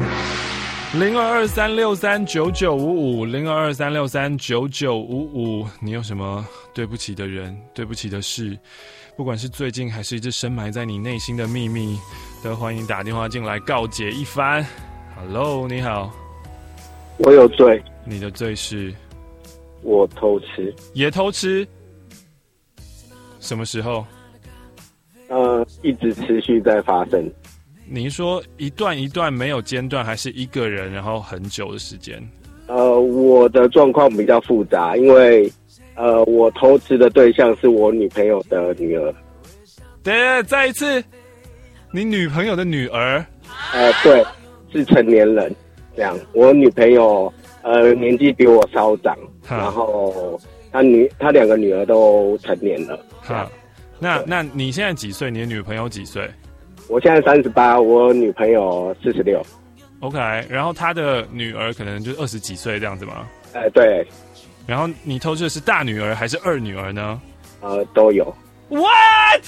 ，0223639955，0223639955。你有什么对不起的人、对不起的事，不管是最近还是一直深埋在你内心的秘密，都欢迎打电话进来告解一番。Hello， 你好。 我有罪。 你的罪是？ 我偷吃。 也偷吃？什么时候？ 一直持续在发生。 你说一段一段没有间断，还是一个人然后很久的时间？ 我的状况比较复杂，因为我偷吃的对象是我女朋友的女儿。 对，再一次，你女朋友的女儿？ 对，是成年人。这样，我女朋友年纪比我稍长，然后她两个女儿都成年了。 好，那你现在几岁？你的女朋友几岁？ 我现在38，我女朋友46。 OK， 然后她的女儿可能就20几岁这样子吗？ 对。 然后你偷吃的是大女儿还是二女儿呢？ 都有。 What？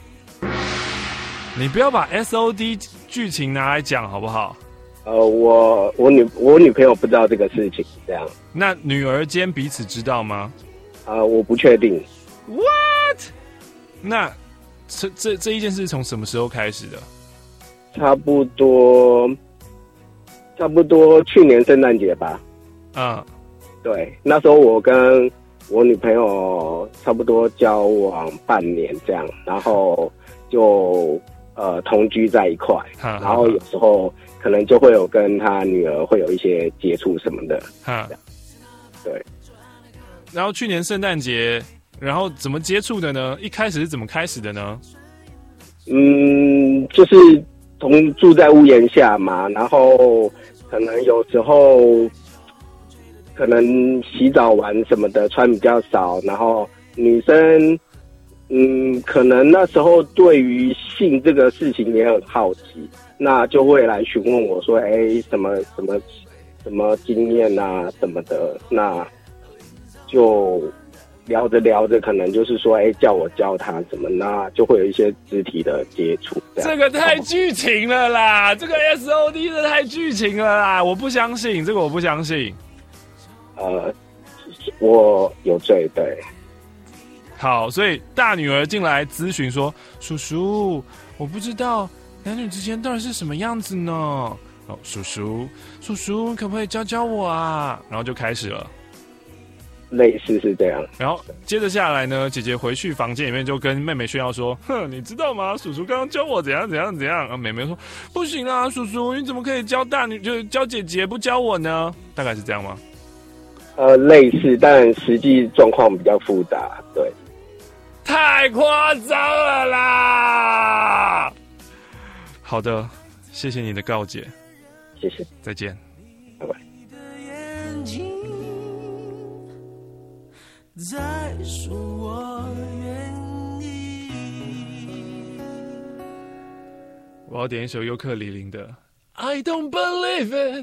你不要把 SOD 剧情拿来讲好不好？ 我女朋友不知道这个事情，这样。 那女儿间彼此知道吗？ 我不确定。 What？ 那这一件事从什么时候开始的？ 差不多去年圣诞节吧。对，那时候我跟我女朋友差不多交往半年这样，然后就同居在一块，然后有时候可能就会有跟她女儿会有一些接触什么的。对。 然后去年圣诞节，然后怎么接触的呢？一开始是怎么开始的呢？ 就是同住在屋檐下嘛，然后可能有时候可能洗澡完什么的穿比较少，然后女生可能那时候对于性这个事情也很好奇，那就会来询问我说什么经验啊什么的，那就聊着可能就是说叫我教他什么，那就会有一些肢体的接触。 这个太剧情了啦，这个 SOD 的太剧情了啦，我不相信，这个我不相信。 我有罪，对。 好，所以大女儿进来咨询说：“叔叔，我不知道男女之间到底是什么样子呢？叔叔，可不可以教教我啊？”然后就开始了。 类似是这样。 然后接着下来呢，姐姐回去房间里面就跟妹妹炫耀说：“哼，你知道吗？叔叔刚刚教我怎样。”妹妹说：“不行啊，叔叔，你怎么可以教教姐姐，不教我呢？”大概是这样吗？ 类似，但实际状况比较复杂，对。 太夸张了啦！好的，谢谢你的告解， 谢谢， 再见， 拜拜。 再说我愿意。 我要点一首尤克里里的 I Don't Believe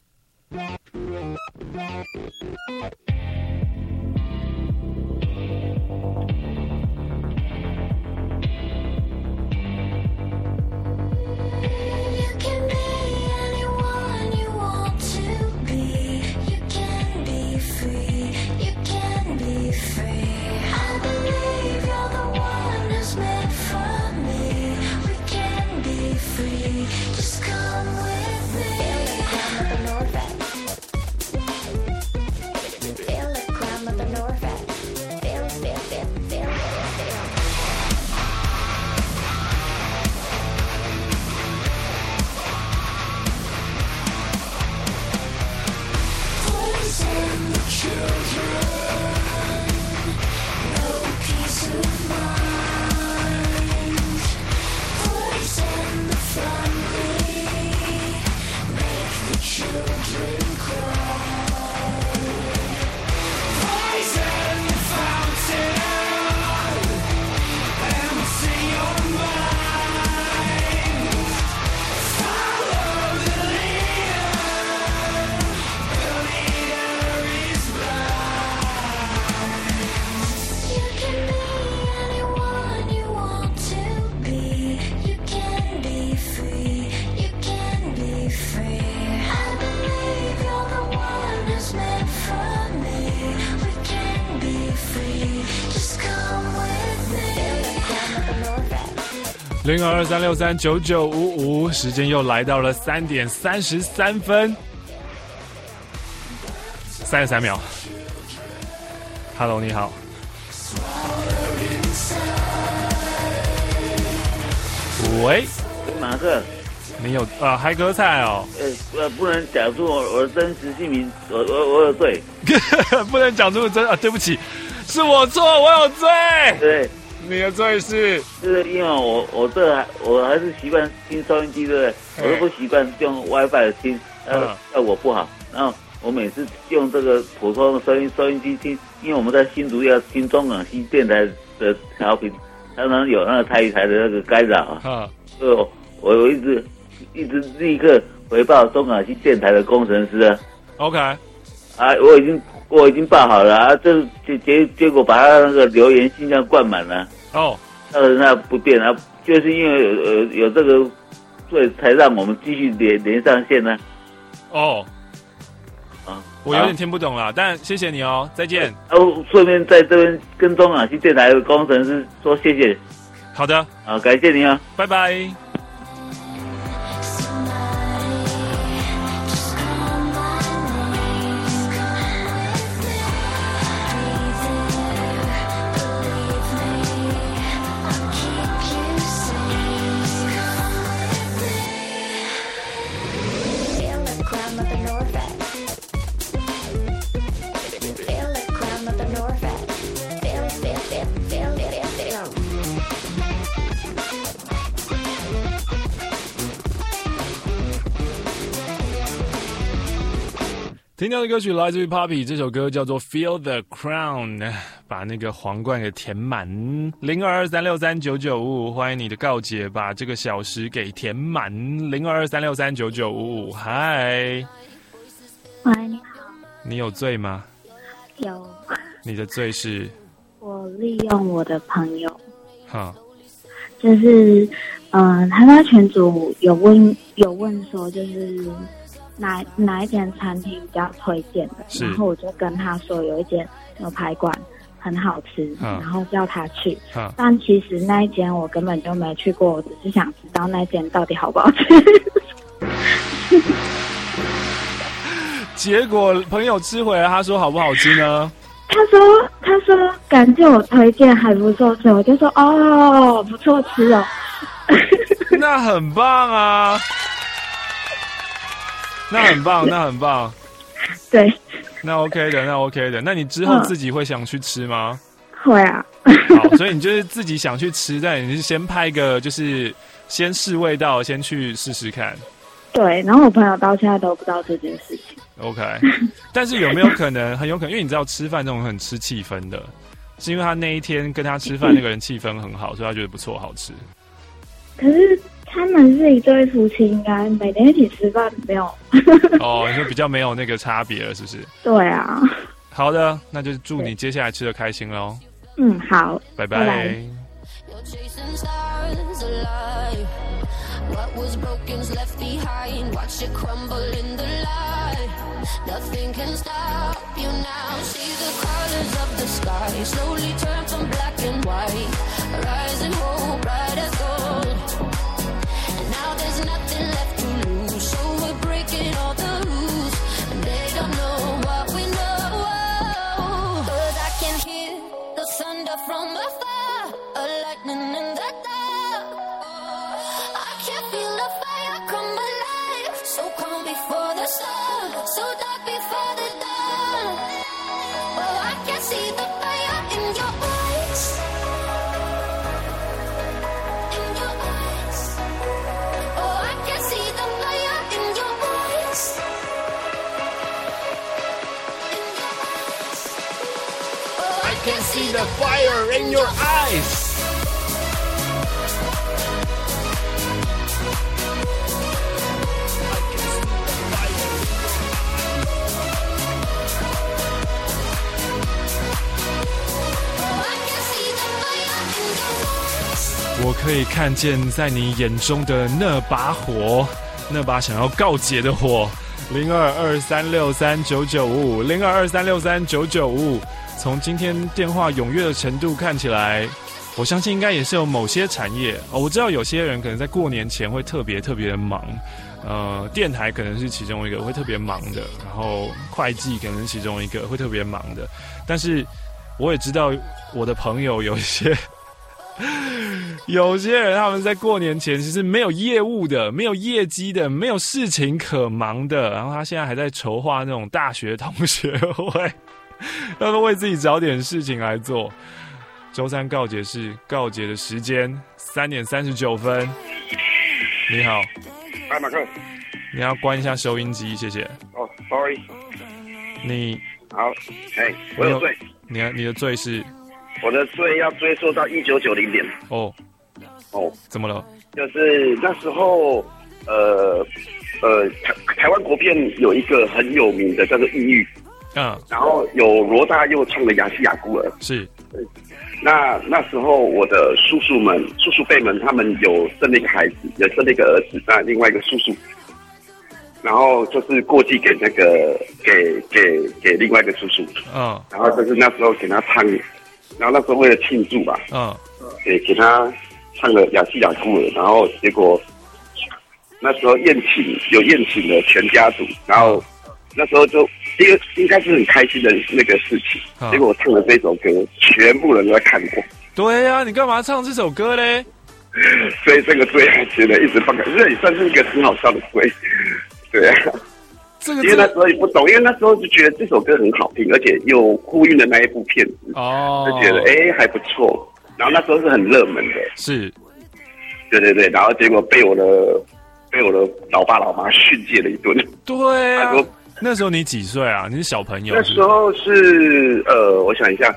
It。0223639955，时间又来到了3点33分33秒。Hello， 你好。喂， 马克。 你有海格菜哦？ 不能讲出我的真实姓名，我有罪。 不能讲出对不起，是我错，我有罪。 对， 你的罪是因为我还是习惯听收音机，对不对？我都不习惯用 WiFi 听，效果不好。然后我每次用这个普通的收音机听，因为我们在新竹要听中港西电台的调频，常常有那个台语台的那个干扰啊。所以我一直立刻回报中港西电台的工程师啊。 OK。 我已经报好了啊，这结果把他那个留言信箱灌满了。 哦。 那不变啊，就是因为有这个，所以才让我们继续连上线呢。 哦。我有点听不懂了，但谢谢你哦，再见。 顺便在这边跟中港西电台的工程师说谢谢。 好的， 感谢你啊， 拜拜。听到的歌曲来自于 Poppy， 这首歌叫做 Feel the Crown， 把那个皇冠给填满。0223639955，欢迎你的告解，把这个小时给填满。0223639955，嗨， 喂，你好。你有罪吗？ 有。 你的罪是？ 我利用我的朋友。 哈。 就是他在群组有问说，就是哪一间餐厅比较推荐的，然后我就跟他说有一间牛排馆很好吃，然后叫他去。但其实那一间我根本就没去过，我只是想知道那间到底好不好吃。 结果朋友吃回来，他说好不好吃呢？ 他说感觉我推荐还不错吃，我就说不错吃哦。 那很棒啊。那很棒。 对。 那 OK 的。那你之后自己会想去吃吗？ 会啊。 好，所以你就是自己想去吃，但你是先拍个，就是先试味道，先去试试看。 对，然后我朋友到现在都不知道这件事情。 OK， 但是有没有可能？很有可能，因为你知道吃饭这种很吃气氛的，是因为他那一天跟他吃饭那个人气氛很好，所以他觉得不错，好吃。 可是他们是一对夫妻，应该每天一起吃饭没有？ 你说比较没有那个差别了，是不是？ 对啊。 好的，那就祝你接下来吃的开心喽。 好， 拜拜。 What was broken's left behind. Watch it crumble in the light. Nothing can stop you now. See the colors of the sky slowly turn from black and white. Rising hope, bright as gold. And now there's nothing left to lose. So we're breaking all the rules. And they don't know what we know. But I can hear the thunder from afar. A lightning in the dark. Feel the fire come alive. So calm before the sun, so dark before the dawn. Oh, I can see the fire in your eyes. In your eyes. Oh, I can see the fire in your eyes. In your eyes. Oh, I can see the fire in your eyes. 我可以看见在你眼中的那把火，那把想要告解的火。0223639955 0223639955。从今天电话踊跃的程度看起来，我相信应该也是有某些产业我知道有些人可能在过年前会特别的忙，电台可能是其中一个会特别忙的，然后会计可能是其中一个会特别忙的，但是我也知道我的朋友有一些有些人他们在过年前其实没有业务的，没有业绩的，没有事情可忙的，然后他现在还在筹划那种大学同学会，他说为自己找点事情来做。周三告解室告解的时间3点39分。你好， 嗨，马克， 你要关一下收音机，谢谢。 哦 ，sorry。 你好，哎，我有罪。 你的罪是？ 我的罪要追溯到1990年。 哦，怎么了？ 就是那时候，台湾国片有一个很有名的叫做《异域》，然后有罗大佑唱的《亚细亚孤儿》。 是。 那时候我的叔叔辈们，他们有生了一个孩子，有生了一个儿子，那另外一个叔叔，然后就是过继给那个给另外一个叔叔，然后就是那时候给他唱，然后那时候为了庆祝吧，给他唱了《亚细亚孤儿》，然后结果那时候宴请了全家族，然后那时候就应该是很开心的那个事情，结果我唱了这首歌，全部人都在看过。 对啊，你干嘛唱这首歌嘞？ 所以这个罪还觉得一直放开，这也算是一个很好笑的罪。对啊，因为那时候也不懂，因为那时候就觉得这首歌很好听，而且又呼应了那一部片子，就觉得还不错。然后那时候是很热门的， 是， 对，然后结果被我的老爸老妈训诫了一顿。 对啊。那时候你几岁啊？你是小朋友？ 那时候是我想一下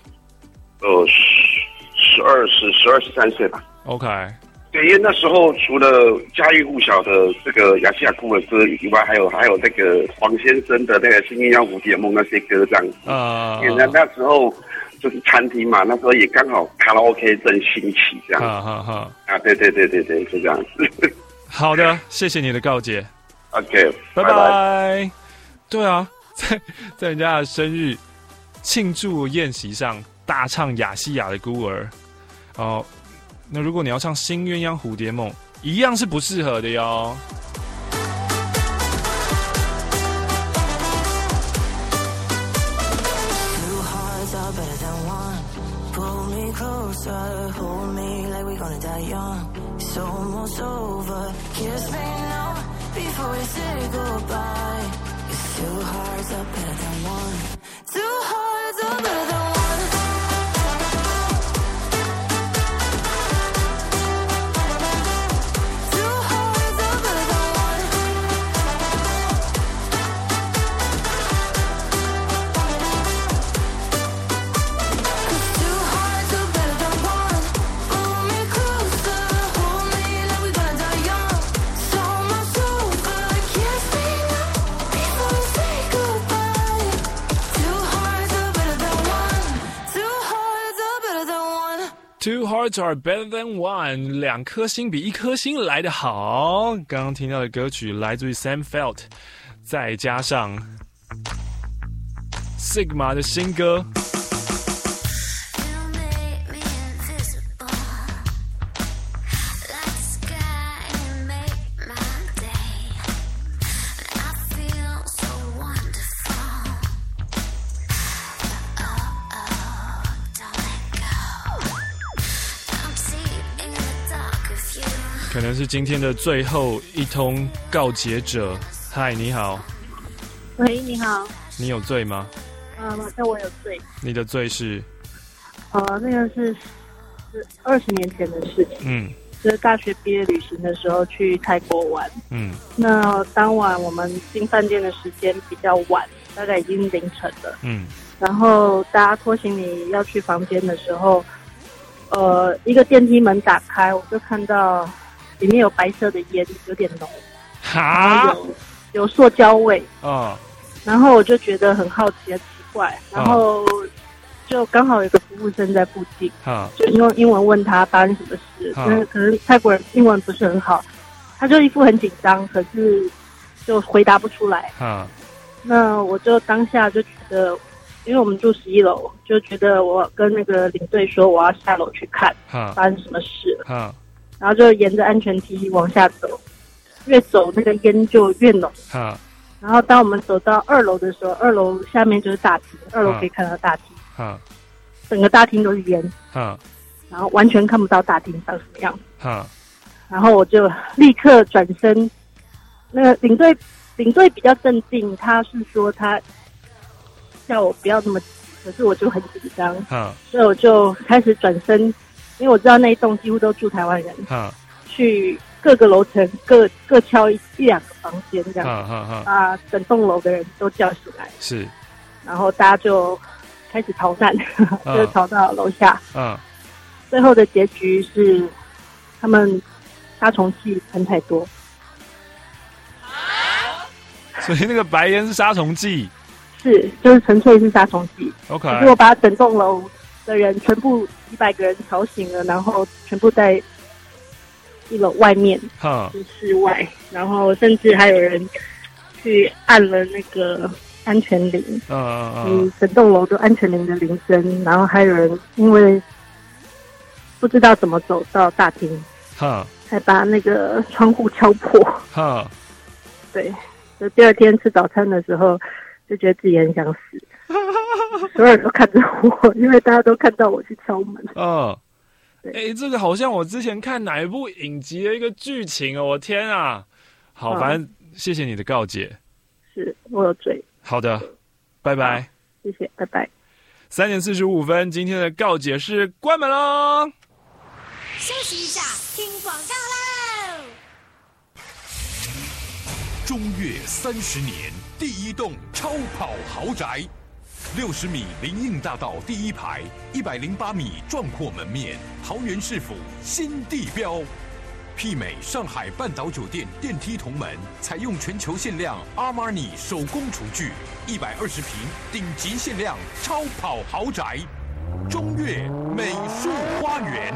，12、13岁吧。 OK。 对，因为那时候除了家喻户晓的这个亚细亚孤儿歌以外，还有那个黄先生的那个《新鸳鸯蝴蝶梦》那些歌这样子。因为那时候就是餐厅嘛，那时候也刚好卡拉 OK 正兴起这样。对，就这样子。 好的，谢谢你的告解。 OK， 拜拜。对啊，在人家的生日庆祝宴席上大唱亚细亚的孤儿哦，那如果你要唱新鸳鸯蝴蝶梦，一样是不适合的哟。 Two hearts are better than one. Two hearts are better than one. Two hearts are better than one. Cause two hearts are better than one. Pull me closer, hold me like we're gonna die young. So much over, kiss me now before we say goodbye. Two hearts are better than one. Two hearts are better than one. Two hearts are better than one， 两颗心比一颗心来得好。刚刚听到的歌曲来自于 Sam Felt， 再加上 Sigma 的新歌。可能是今天的最后一通告解者。嗨，你好。 喂，你好。 你有罪吗？ 那我有罪。 你的罪是？ 那个是20年前的事情。就是大学毕业旅行的时候去泰国玩。那当晚我们进饭店的时间比较晚，大概已经凌晨了。然后大家拖行李要去房间的时候，一个电梯门打开，我就看到里面有白色的烟，有点浓，有塑胶味。然后我就觉得很好奇，很奇怪，然后就刚好有个服务生在附近，就用英文问他发生什么事，可能泰国人英文不是很好，他就一副很紧张，可是就回答不出来。那我就当下就觉得，因为我们住11楼，就觉得我跟那个领队说我要下楼去看发生什么事了。然后就沿着安全梯往下走，越走那个烟就越浓。然后当我们走到2楼的时候，2楼下面就是大厅，2楼可以看到大厅。整个大厅都是烟。 然后完全看不到大厅长什么样。然后我就立刻转身，那个领队比较镇定，他是说他叫我不要那么急，可是我就很紧张，所以我就开始转身，因为我知道那一栋几乎都住台湾人，去各个楼层各敲一两个房间这样，把整栋楼的人都叫醒来， 是， 然后大家就开始逃难，就逃到楼下，最后的结局是他们杀虫剂喷太多， 所以那个白烟是杀虫剂， 就是纯粹是杀虫剂。 OK， 可是我把整栋楼的人全部100个人吵醒了，然后全部在1楼外面，就室外，然后甚至还有人去按了那个安全铃，整栋楼都安全铃的铃声，然后还有人因为不知道怎么走到大厅，才把那个窗户敲破，对，就第二天吃早餐的时候，就觉得自己很想死，所有人都看着我，因为大家都看到我去敲门。 这个好像我之前看哪一部影集的一个剧情哦，我天啊！好，反正谢谢你的告解， 是我有罪。 好的，拜拜， 谢谢，拜拜。 3点45分，今天的告解是关门喽。 休息一下，听广告喽。 中越30年第一栋超跑豪宅，60米林荫大道第一排，108米壮阔门面，桃园市府新地标，媲美上海半岛酒店电梯同门，采用全球限量阿玛尼手工厨具，120平顶级限量超跑豪宅，中越美术花园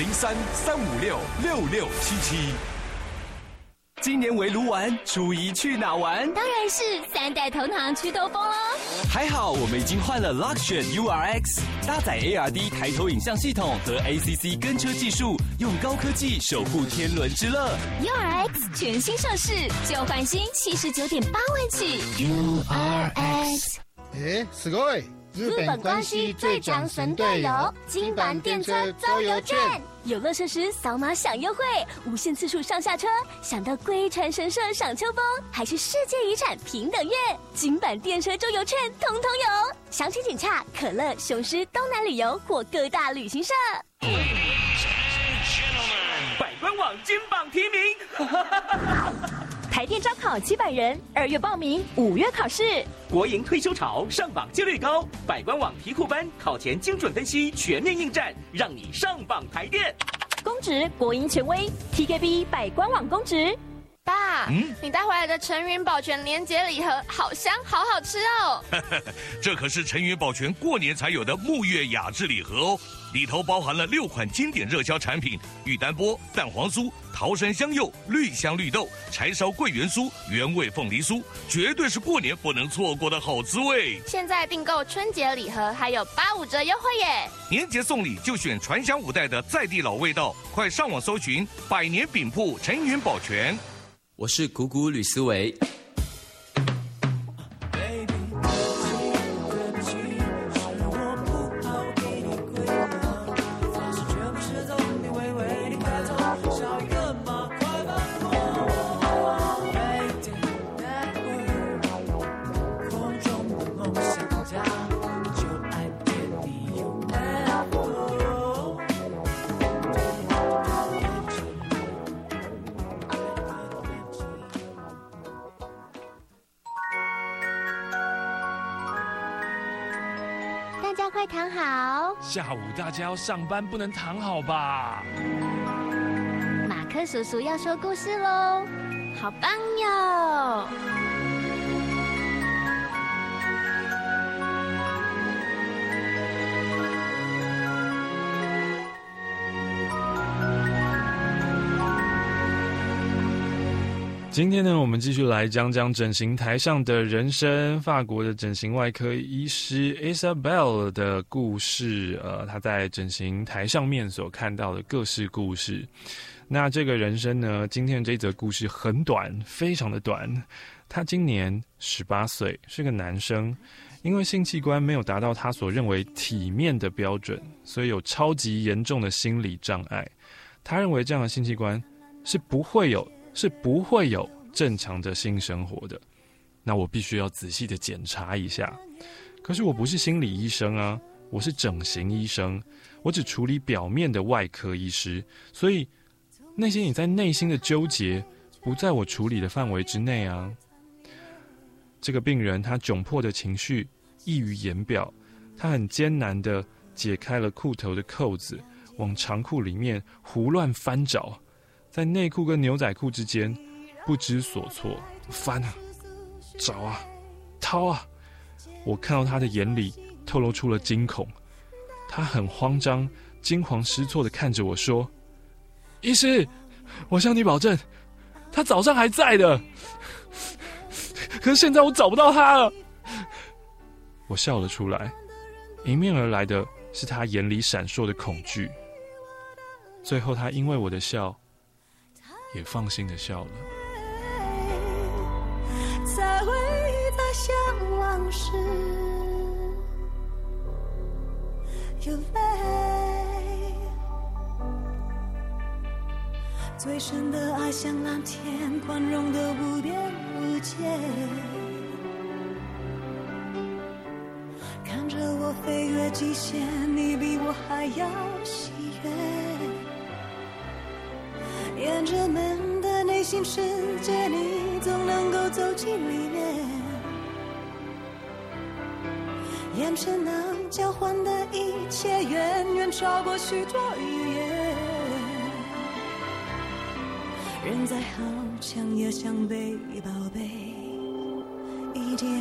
，03-356-6677。 今年围炉玩，初一去哪玩？ 当然是3代同堂去兜风喽！ 还好我们已经换了 Luxtion URX， 搭载 ARD 抬头影像系统和 ACC 跟车技术，用高科技守护天伦之乐。 URX 全新上市，旧换新79.8万起。URX， すごい！日本关西最强神队友，金版电车周游券， 游乐设施扫码享优惠，无限次数上下车，享到龟船神社赏秋风，还是世界遗产平等院，金版电车周游券通通有。详情请洽可乐、雄狮、东南旅游或各大旅行社。 百官网金榜题名。 台电招考700人，2月报名，5月考试。 国营退休潮，上榜几率高。百官网题库班，考前精准分析，全面应战，让你上榜台电。 公职国营权威 ，TKB 百官网公职。 爸，你带回来的陈云宝泉连结礼盒好香，好好吃哦。 这可是陈云宝泉过年才有的沐月雅致礼盒哦，里头包含了6款经典热销产品：玉丹波、蛋黄酥、桃山香柚、绿香绿豆、柴烧桂圆酥、原味凤梨酥，绝对是过年不能错过的好滋味。 现在订购春节礼盒还有85折优惠耶！ 年节送礼就选传享5代的在地老味道，快上网搜寻百年饼铺陈云宝泉。 我是谷谷吕思维。 快躺好！ 下午大家要上班，不能躺好吧？ 马克叔叔要说故事喽，好棒哟！ 今天呢，我们继续来讲讲整形台上的人生。法国的整形外科医师 Isabelle 的故事，她在整形台上面所看到的各式故事。那这个人生呢，今天这则故事很短，非常的短。他今年18岁，是个男生， 因为性器官没有达到他所认为体面的标准，所以有超级严重的心理障碍。他认为这样的性器官是不会有正常的性生活的。那我必须要仔细的检查一下。可是我不是心理医生啊，我是整形医生，我只处理表面的外科医师，所以那些你在内心的纠结不在我处理的范围之内啊。这个病人他窘迫的情绪溢于言表，他很艰难的解开了裤头的扣子，往长裤里面胡乱翻找，在内裤跟牛仔裤之间不知所措，翻啊，找啊，掏啊。我看到他的眼里透露出了惊恐，他很慌张，惊慌失措的看着我说：“医师，我向你保证，他早上还在的，可是现在我找不到他了。”我笑了出来，迎面而来的是他眼里闪烁的恐惧。最后他因为我的笑也放心的笑了。 才会在想往事有泪，最深的爱像蓝天，宽容的无边无界，看着我飞越极限，你比我还要喜悦，沿着门的内心世界，你总能够走进里面，眼神能交换的一切，远远超过许多语言，人再好强也想被宝贝一点，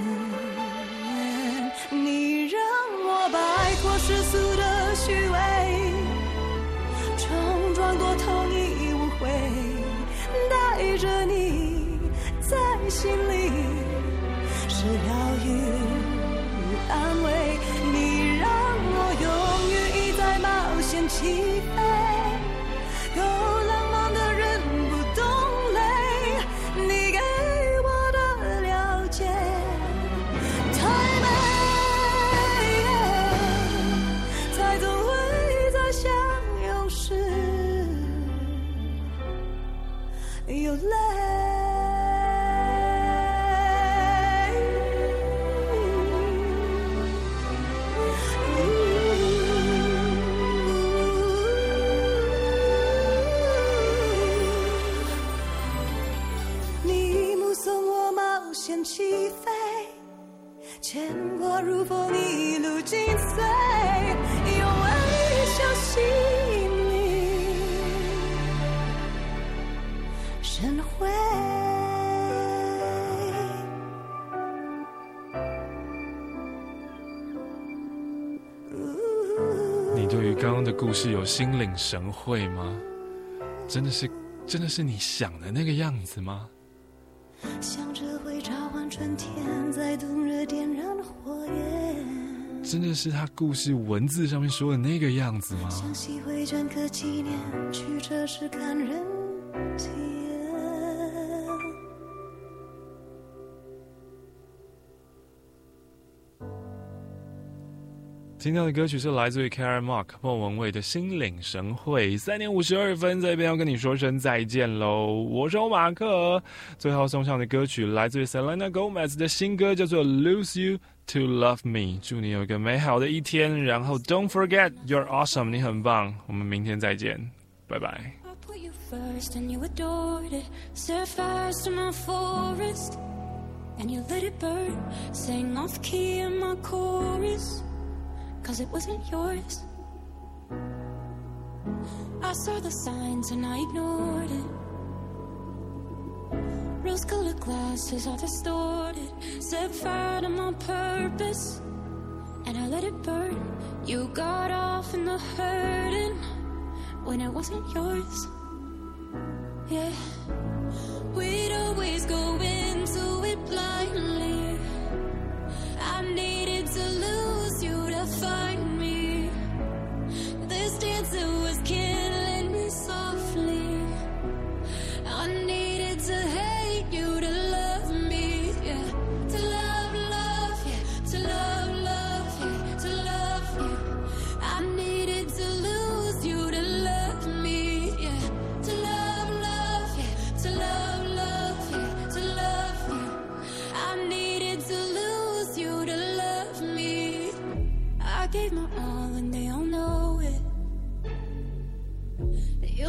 你让我摆脱世俗的虚伪，冲撞过头你无悔，带着你在心里是疗愈与安慰，你让我勇于一再冒险起飞，够浪漫的人不懂累，你给我的了解太美，才总会在相拥时有泪。起飞，牵挂如风一路紧随，用微笑吸引你深回。 你对于刚刚的故事有心领神会吗？真的是你想的那个样子吗？ 想着会召唤春天，在冬日点燃火焰。 真的是他故事文字上面说的那个样子吗？ 想吸回整个纪念，曲折是感人体验。 听到的歌曲是来自于 Karen Mark 莫文蔚的心领神会。3点52分，在这边要跟你说声再见喽，我是欧马克。最后送上的歌曲来自于 Selena Gomez 的新歌，叫做 Lose You to Love Me。祝你有一个美好的一天，然后 Don't forget you're awesome， 你很棒。我们明天再见，拜拜。 First and you adored it, set fires to my forest and you let it burn, sang off key in my chorus cause it wasn't yours. I saw the signs and I ignored it. Rose-colored glasses are distorted, set fire to my purpose and I let it burn. You got off in the hurting when it wasn't yours. Yeah, we'd always go into it blindly. I needed to lose you to find me. This dancer was killing me softly. I needed to hate you to love me, yeah. To love, yeah. To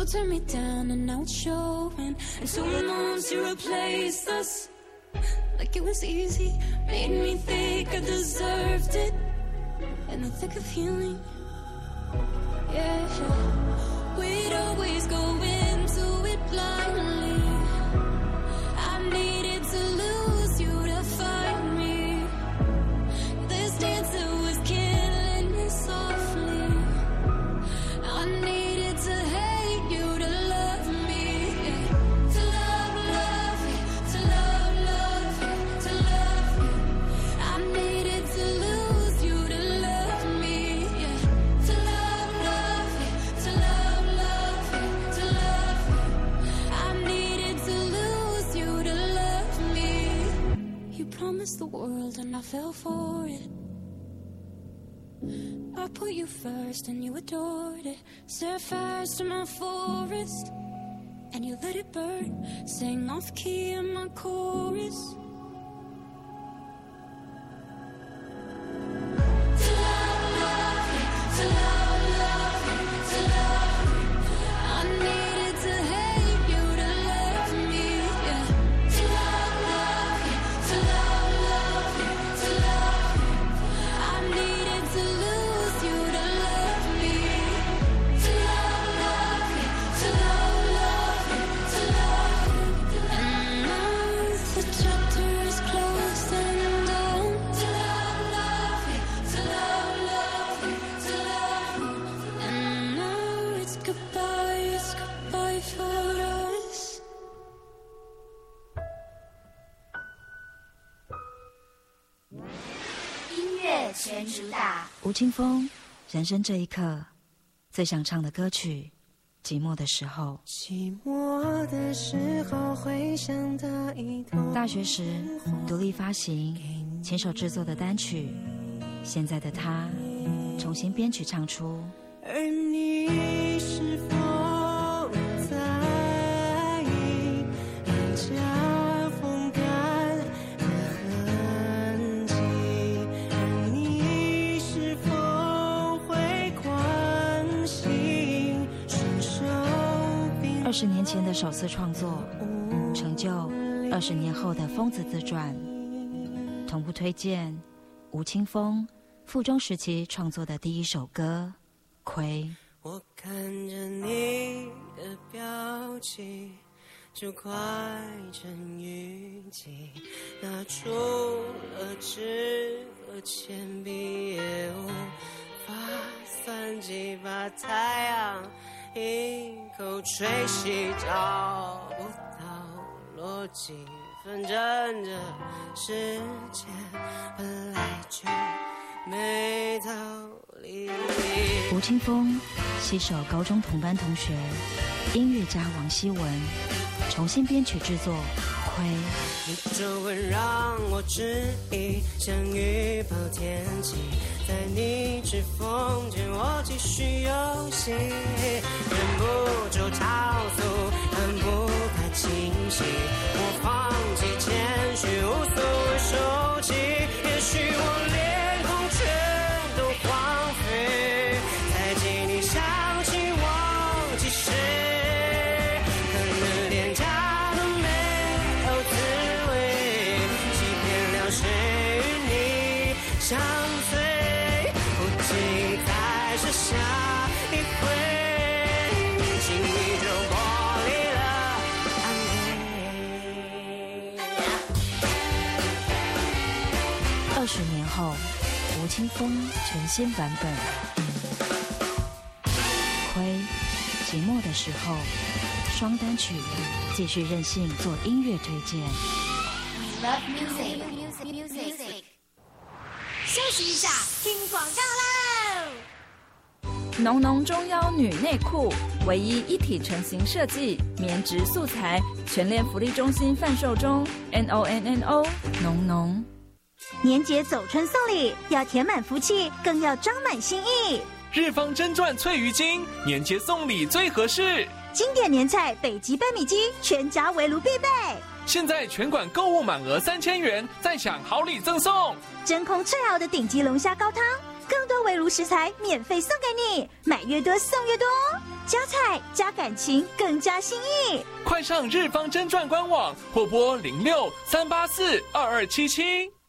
You turned me down and now it's showing. And 2 months to replace us, like it was easy. Made me think I deserved it. In the thick of healing, yeah. We'd always go into it blindly. I needed to lose you to find me. This dancer was killing me softly. I needed to hate you to love me, yeah. To love you, to love you, to love you. I needed to lose you to love me, yeah. To love you, to love you, to love you. I needed to lose you to love me. You promised the world and I fell for it. I put you first and you adored it. Set fires to my forest and you let it burn. Sang off key in my chorus. To love you, to love you, to love you. I needed to hate you to love me, yeah. To love you, to love you, to love you. I needed to lose you to love me. To love you, to love you, to love you. And now the chapter is closed and done. To love you, to love you, to love you. And now it's goodbye for us. 音乐全主打， 吴青峰，人生这一刻最想唱的歌曲《寂寞的时候》。 寂寞的时候会想到一朵。 大学时独立发行，亲手制作的单曲，现在的他重新编曲唱出。 而你是否在意脸颊风干的痕迹？而你是否会关心伸手边 20年前的首次创作，成就20年后的疯子自传。同步推荐吴青峰附中时期创作的第一首歌《亏》。 我看着你的表情，就快成雨季，拿出了纸和铅笔，也无法算计，把太阳一口吹熄，找不到逻辑。反正这世界本来就没道理。 吴青峰携手高中同班同学音乐家王希文，重新编曲制作《亏》。 你皱纹让我质疑，像预报天气，在你指缝间我继续游戏，忍不住超速，很不太清晰，我放弃谦虚，无所谓收起，也许我脸孔全都荒废，才记你想起忘记谁，可能连家都没有滋味，欺骗了谁与你相随，不及再是下一回，轻易就剥离了安慰。 20年后，吴青峰全新版本《亏》，寂寞的时候，双单曲，继续任性做音乐推荐。 Love music。休息一下，听广告喽。 浓浓中腰女内裤，唯一一体成型设计，棉质素材，全联福利中心贩售中。NONNO 浓浓。 年节走春送礼，要填满福气，更要装满心意。 日方真传翠鱼精，年节送礼最合适。 经典年菜北极白米鸡，全家围炉必备。 现在全馆购物满额3000元，再享好礼赠送。 真空脆熬的顶级龙虾高汤，更多围炉食材免费送给你，买越多送越多哦！ 加菜加感情更加新意。 快上日方真传官网或拨06-384-2277。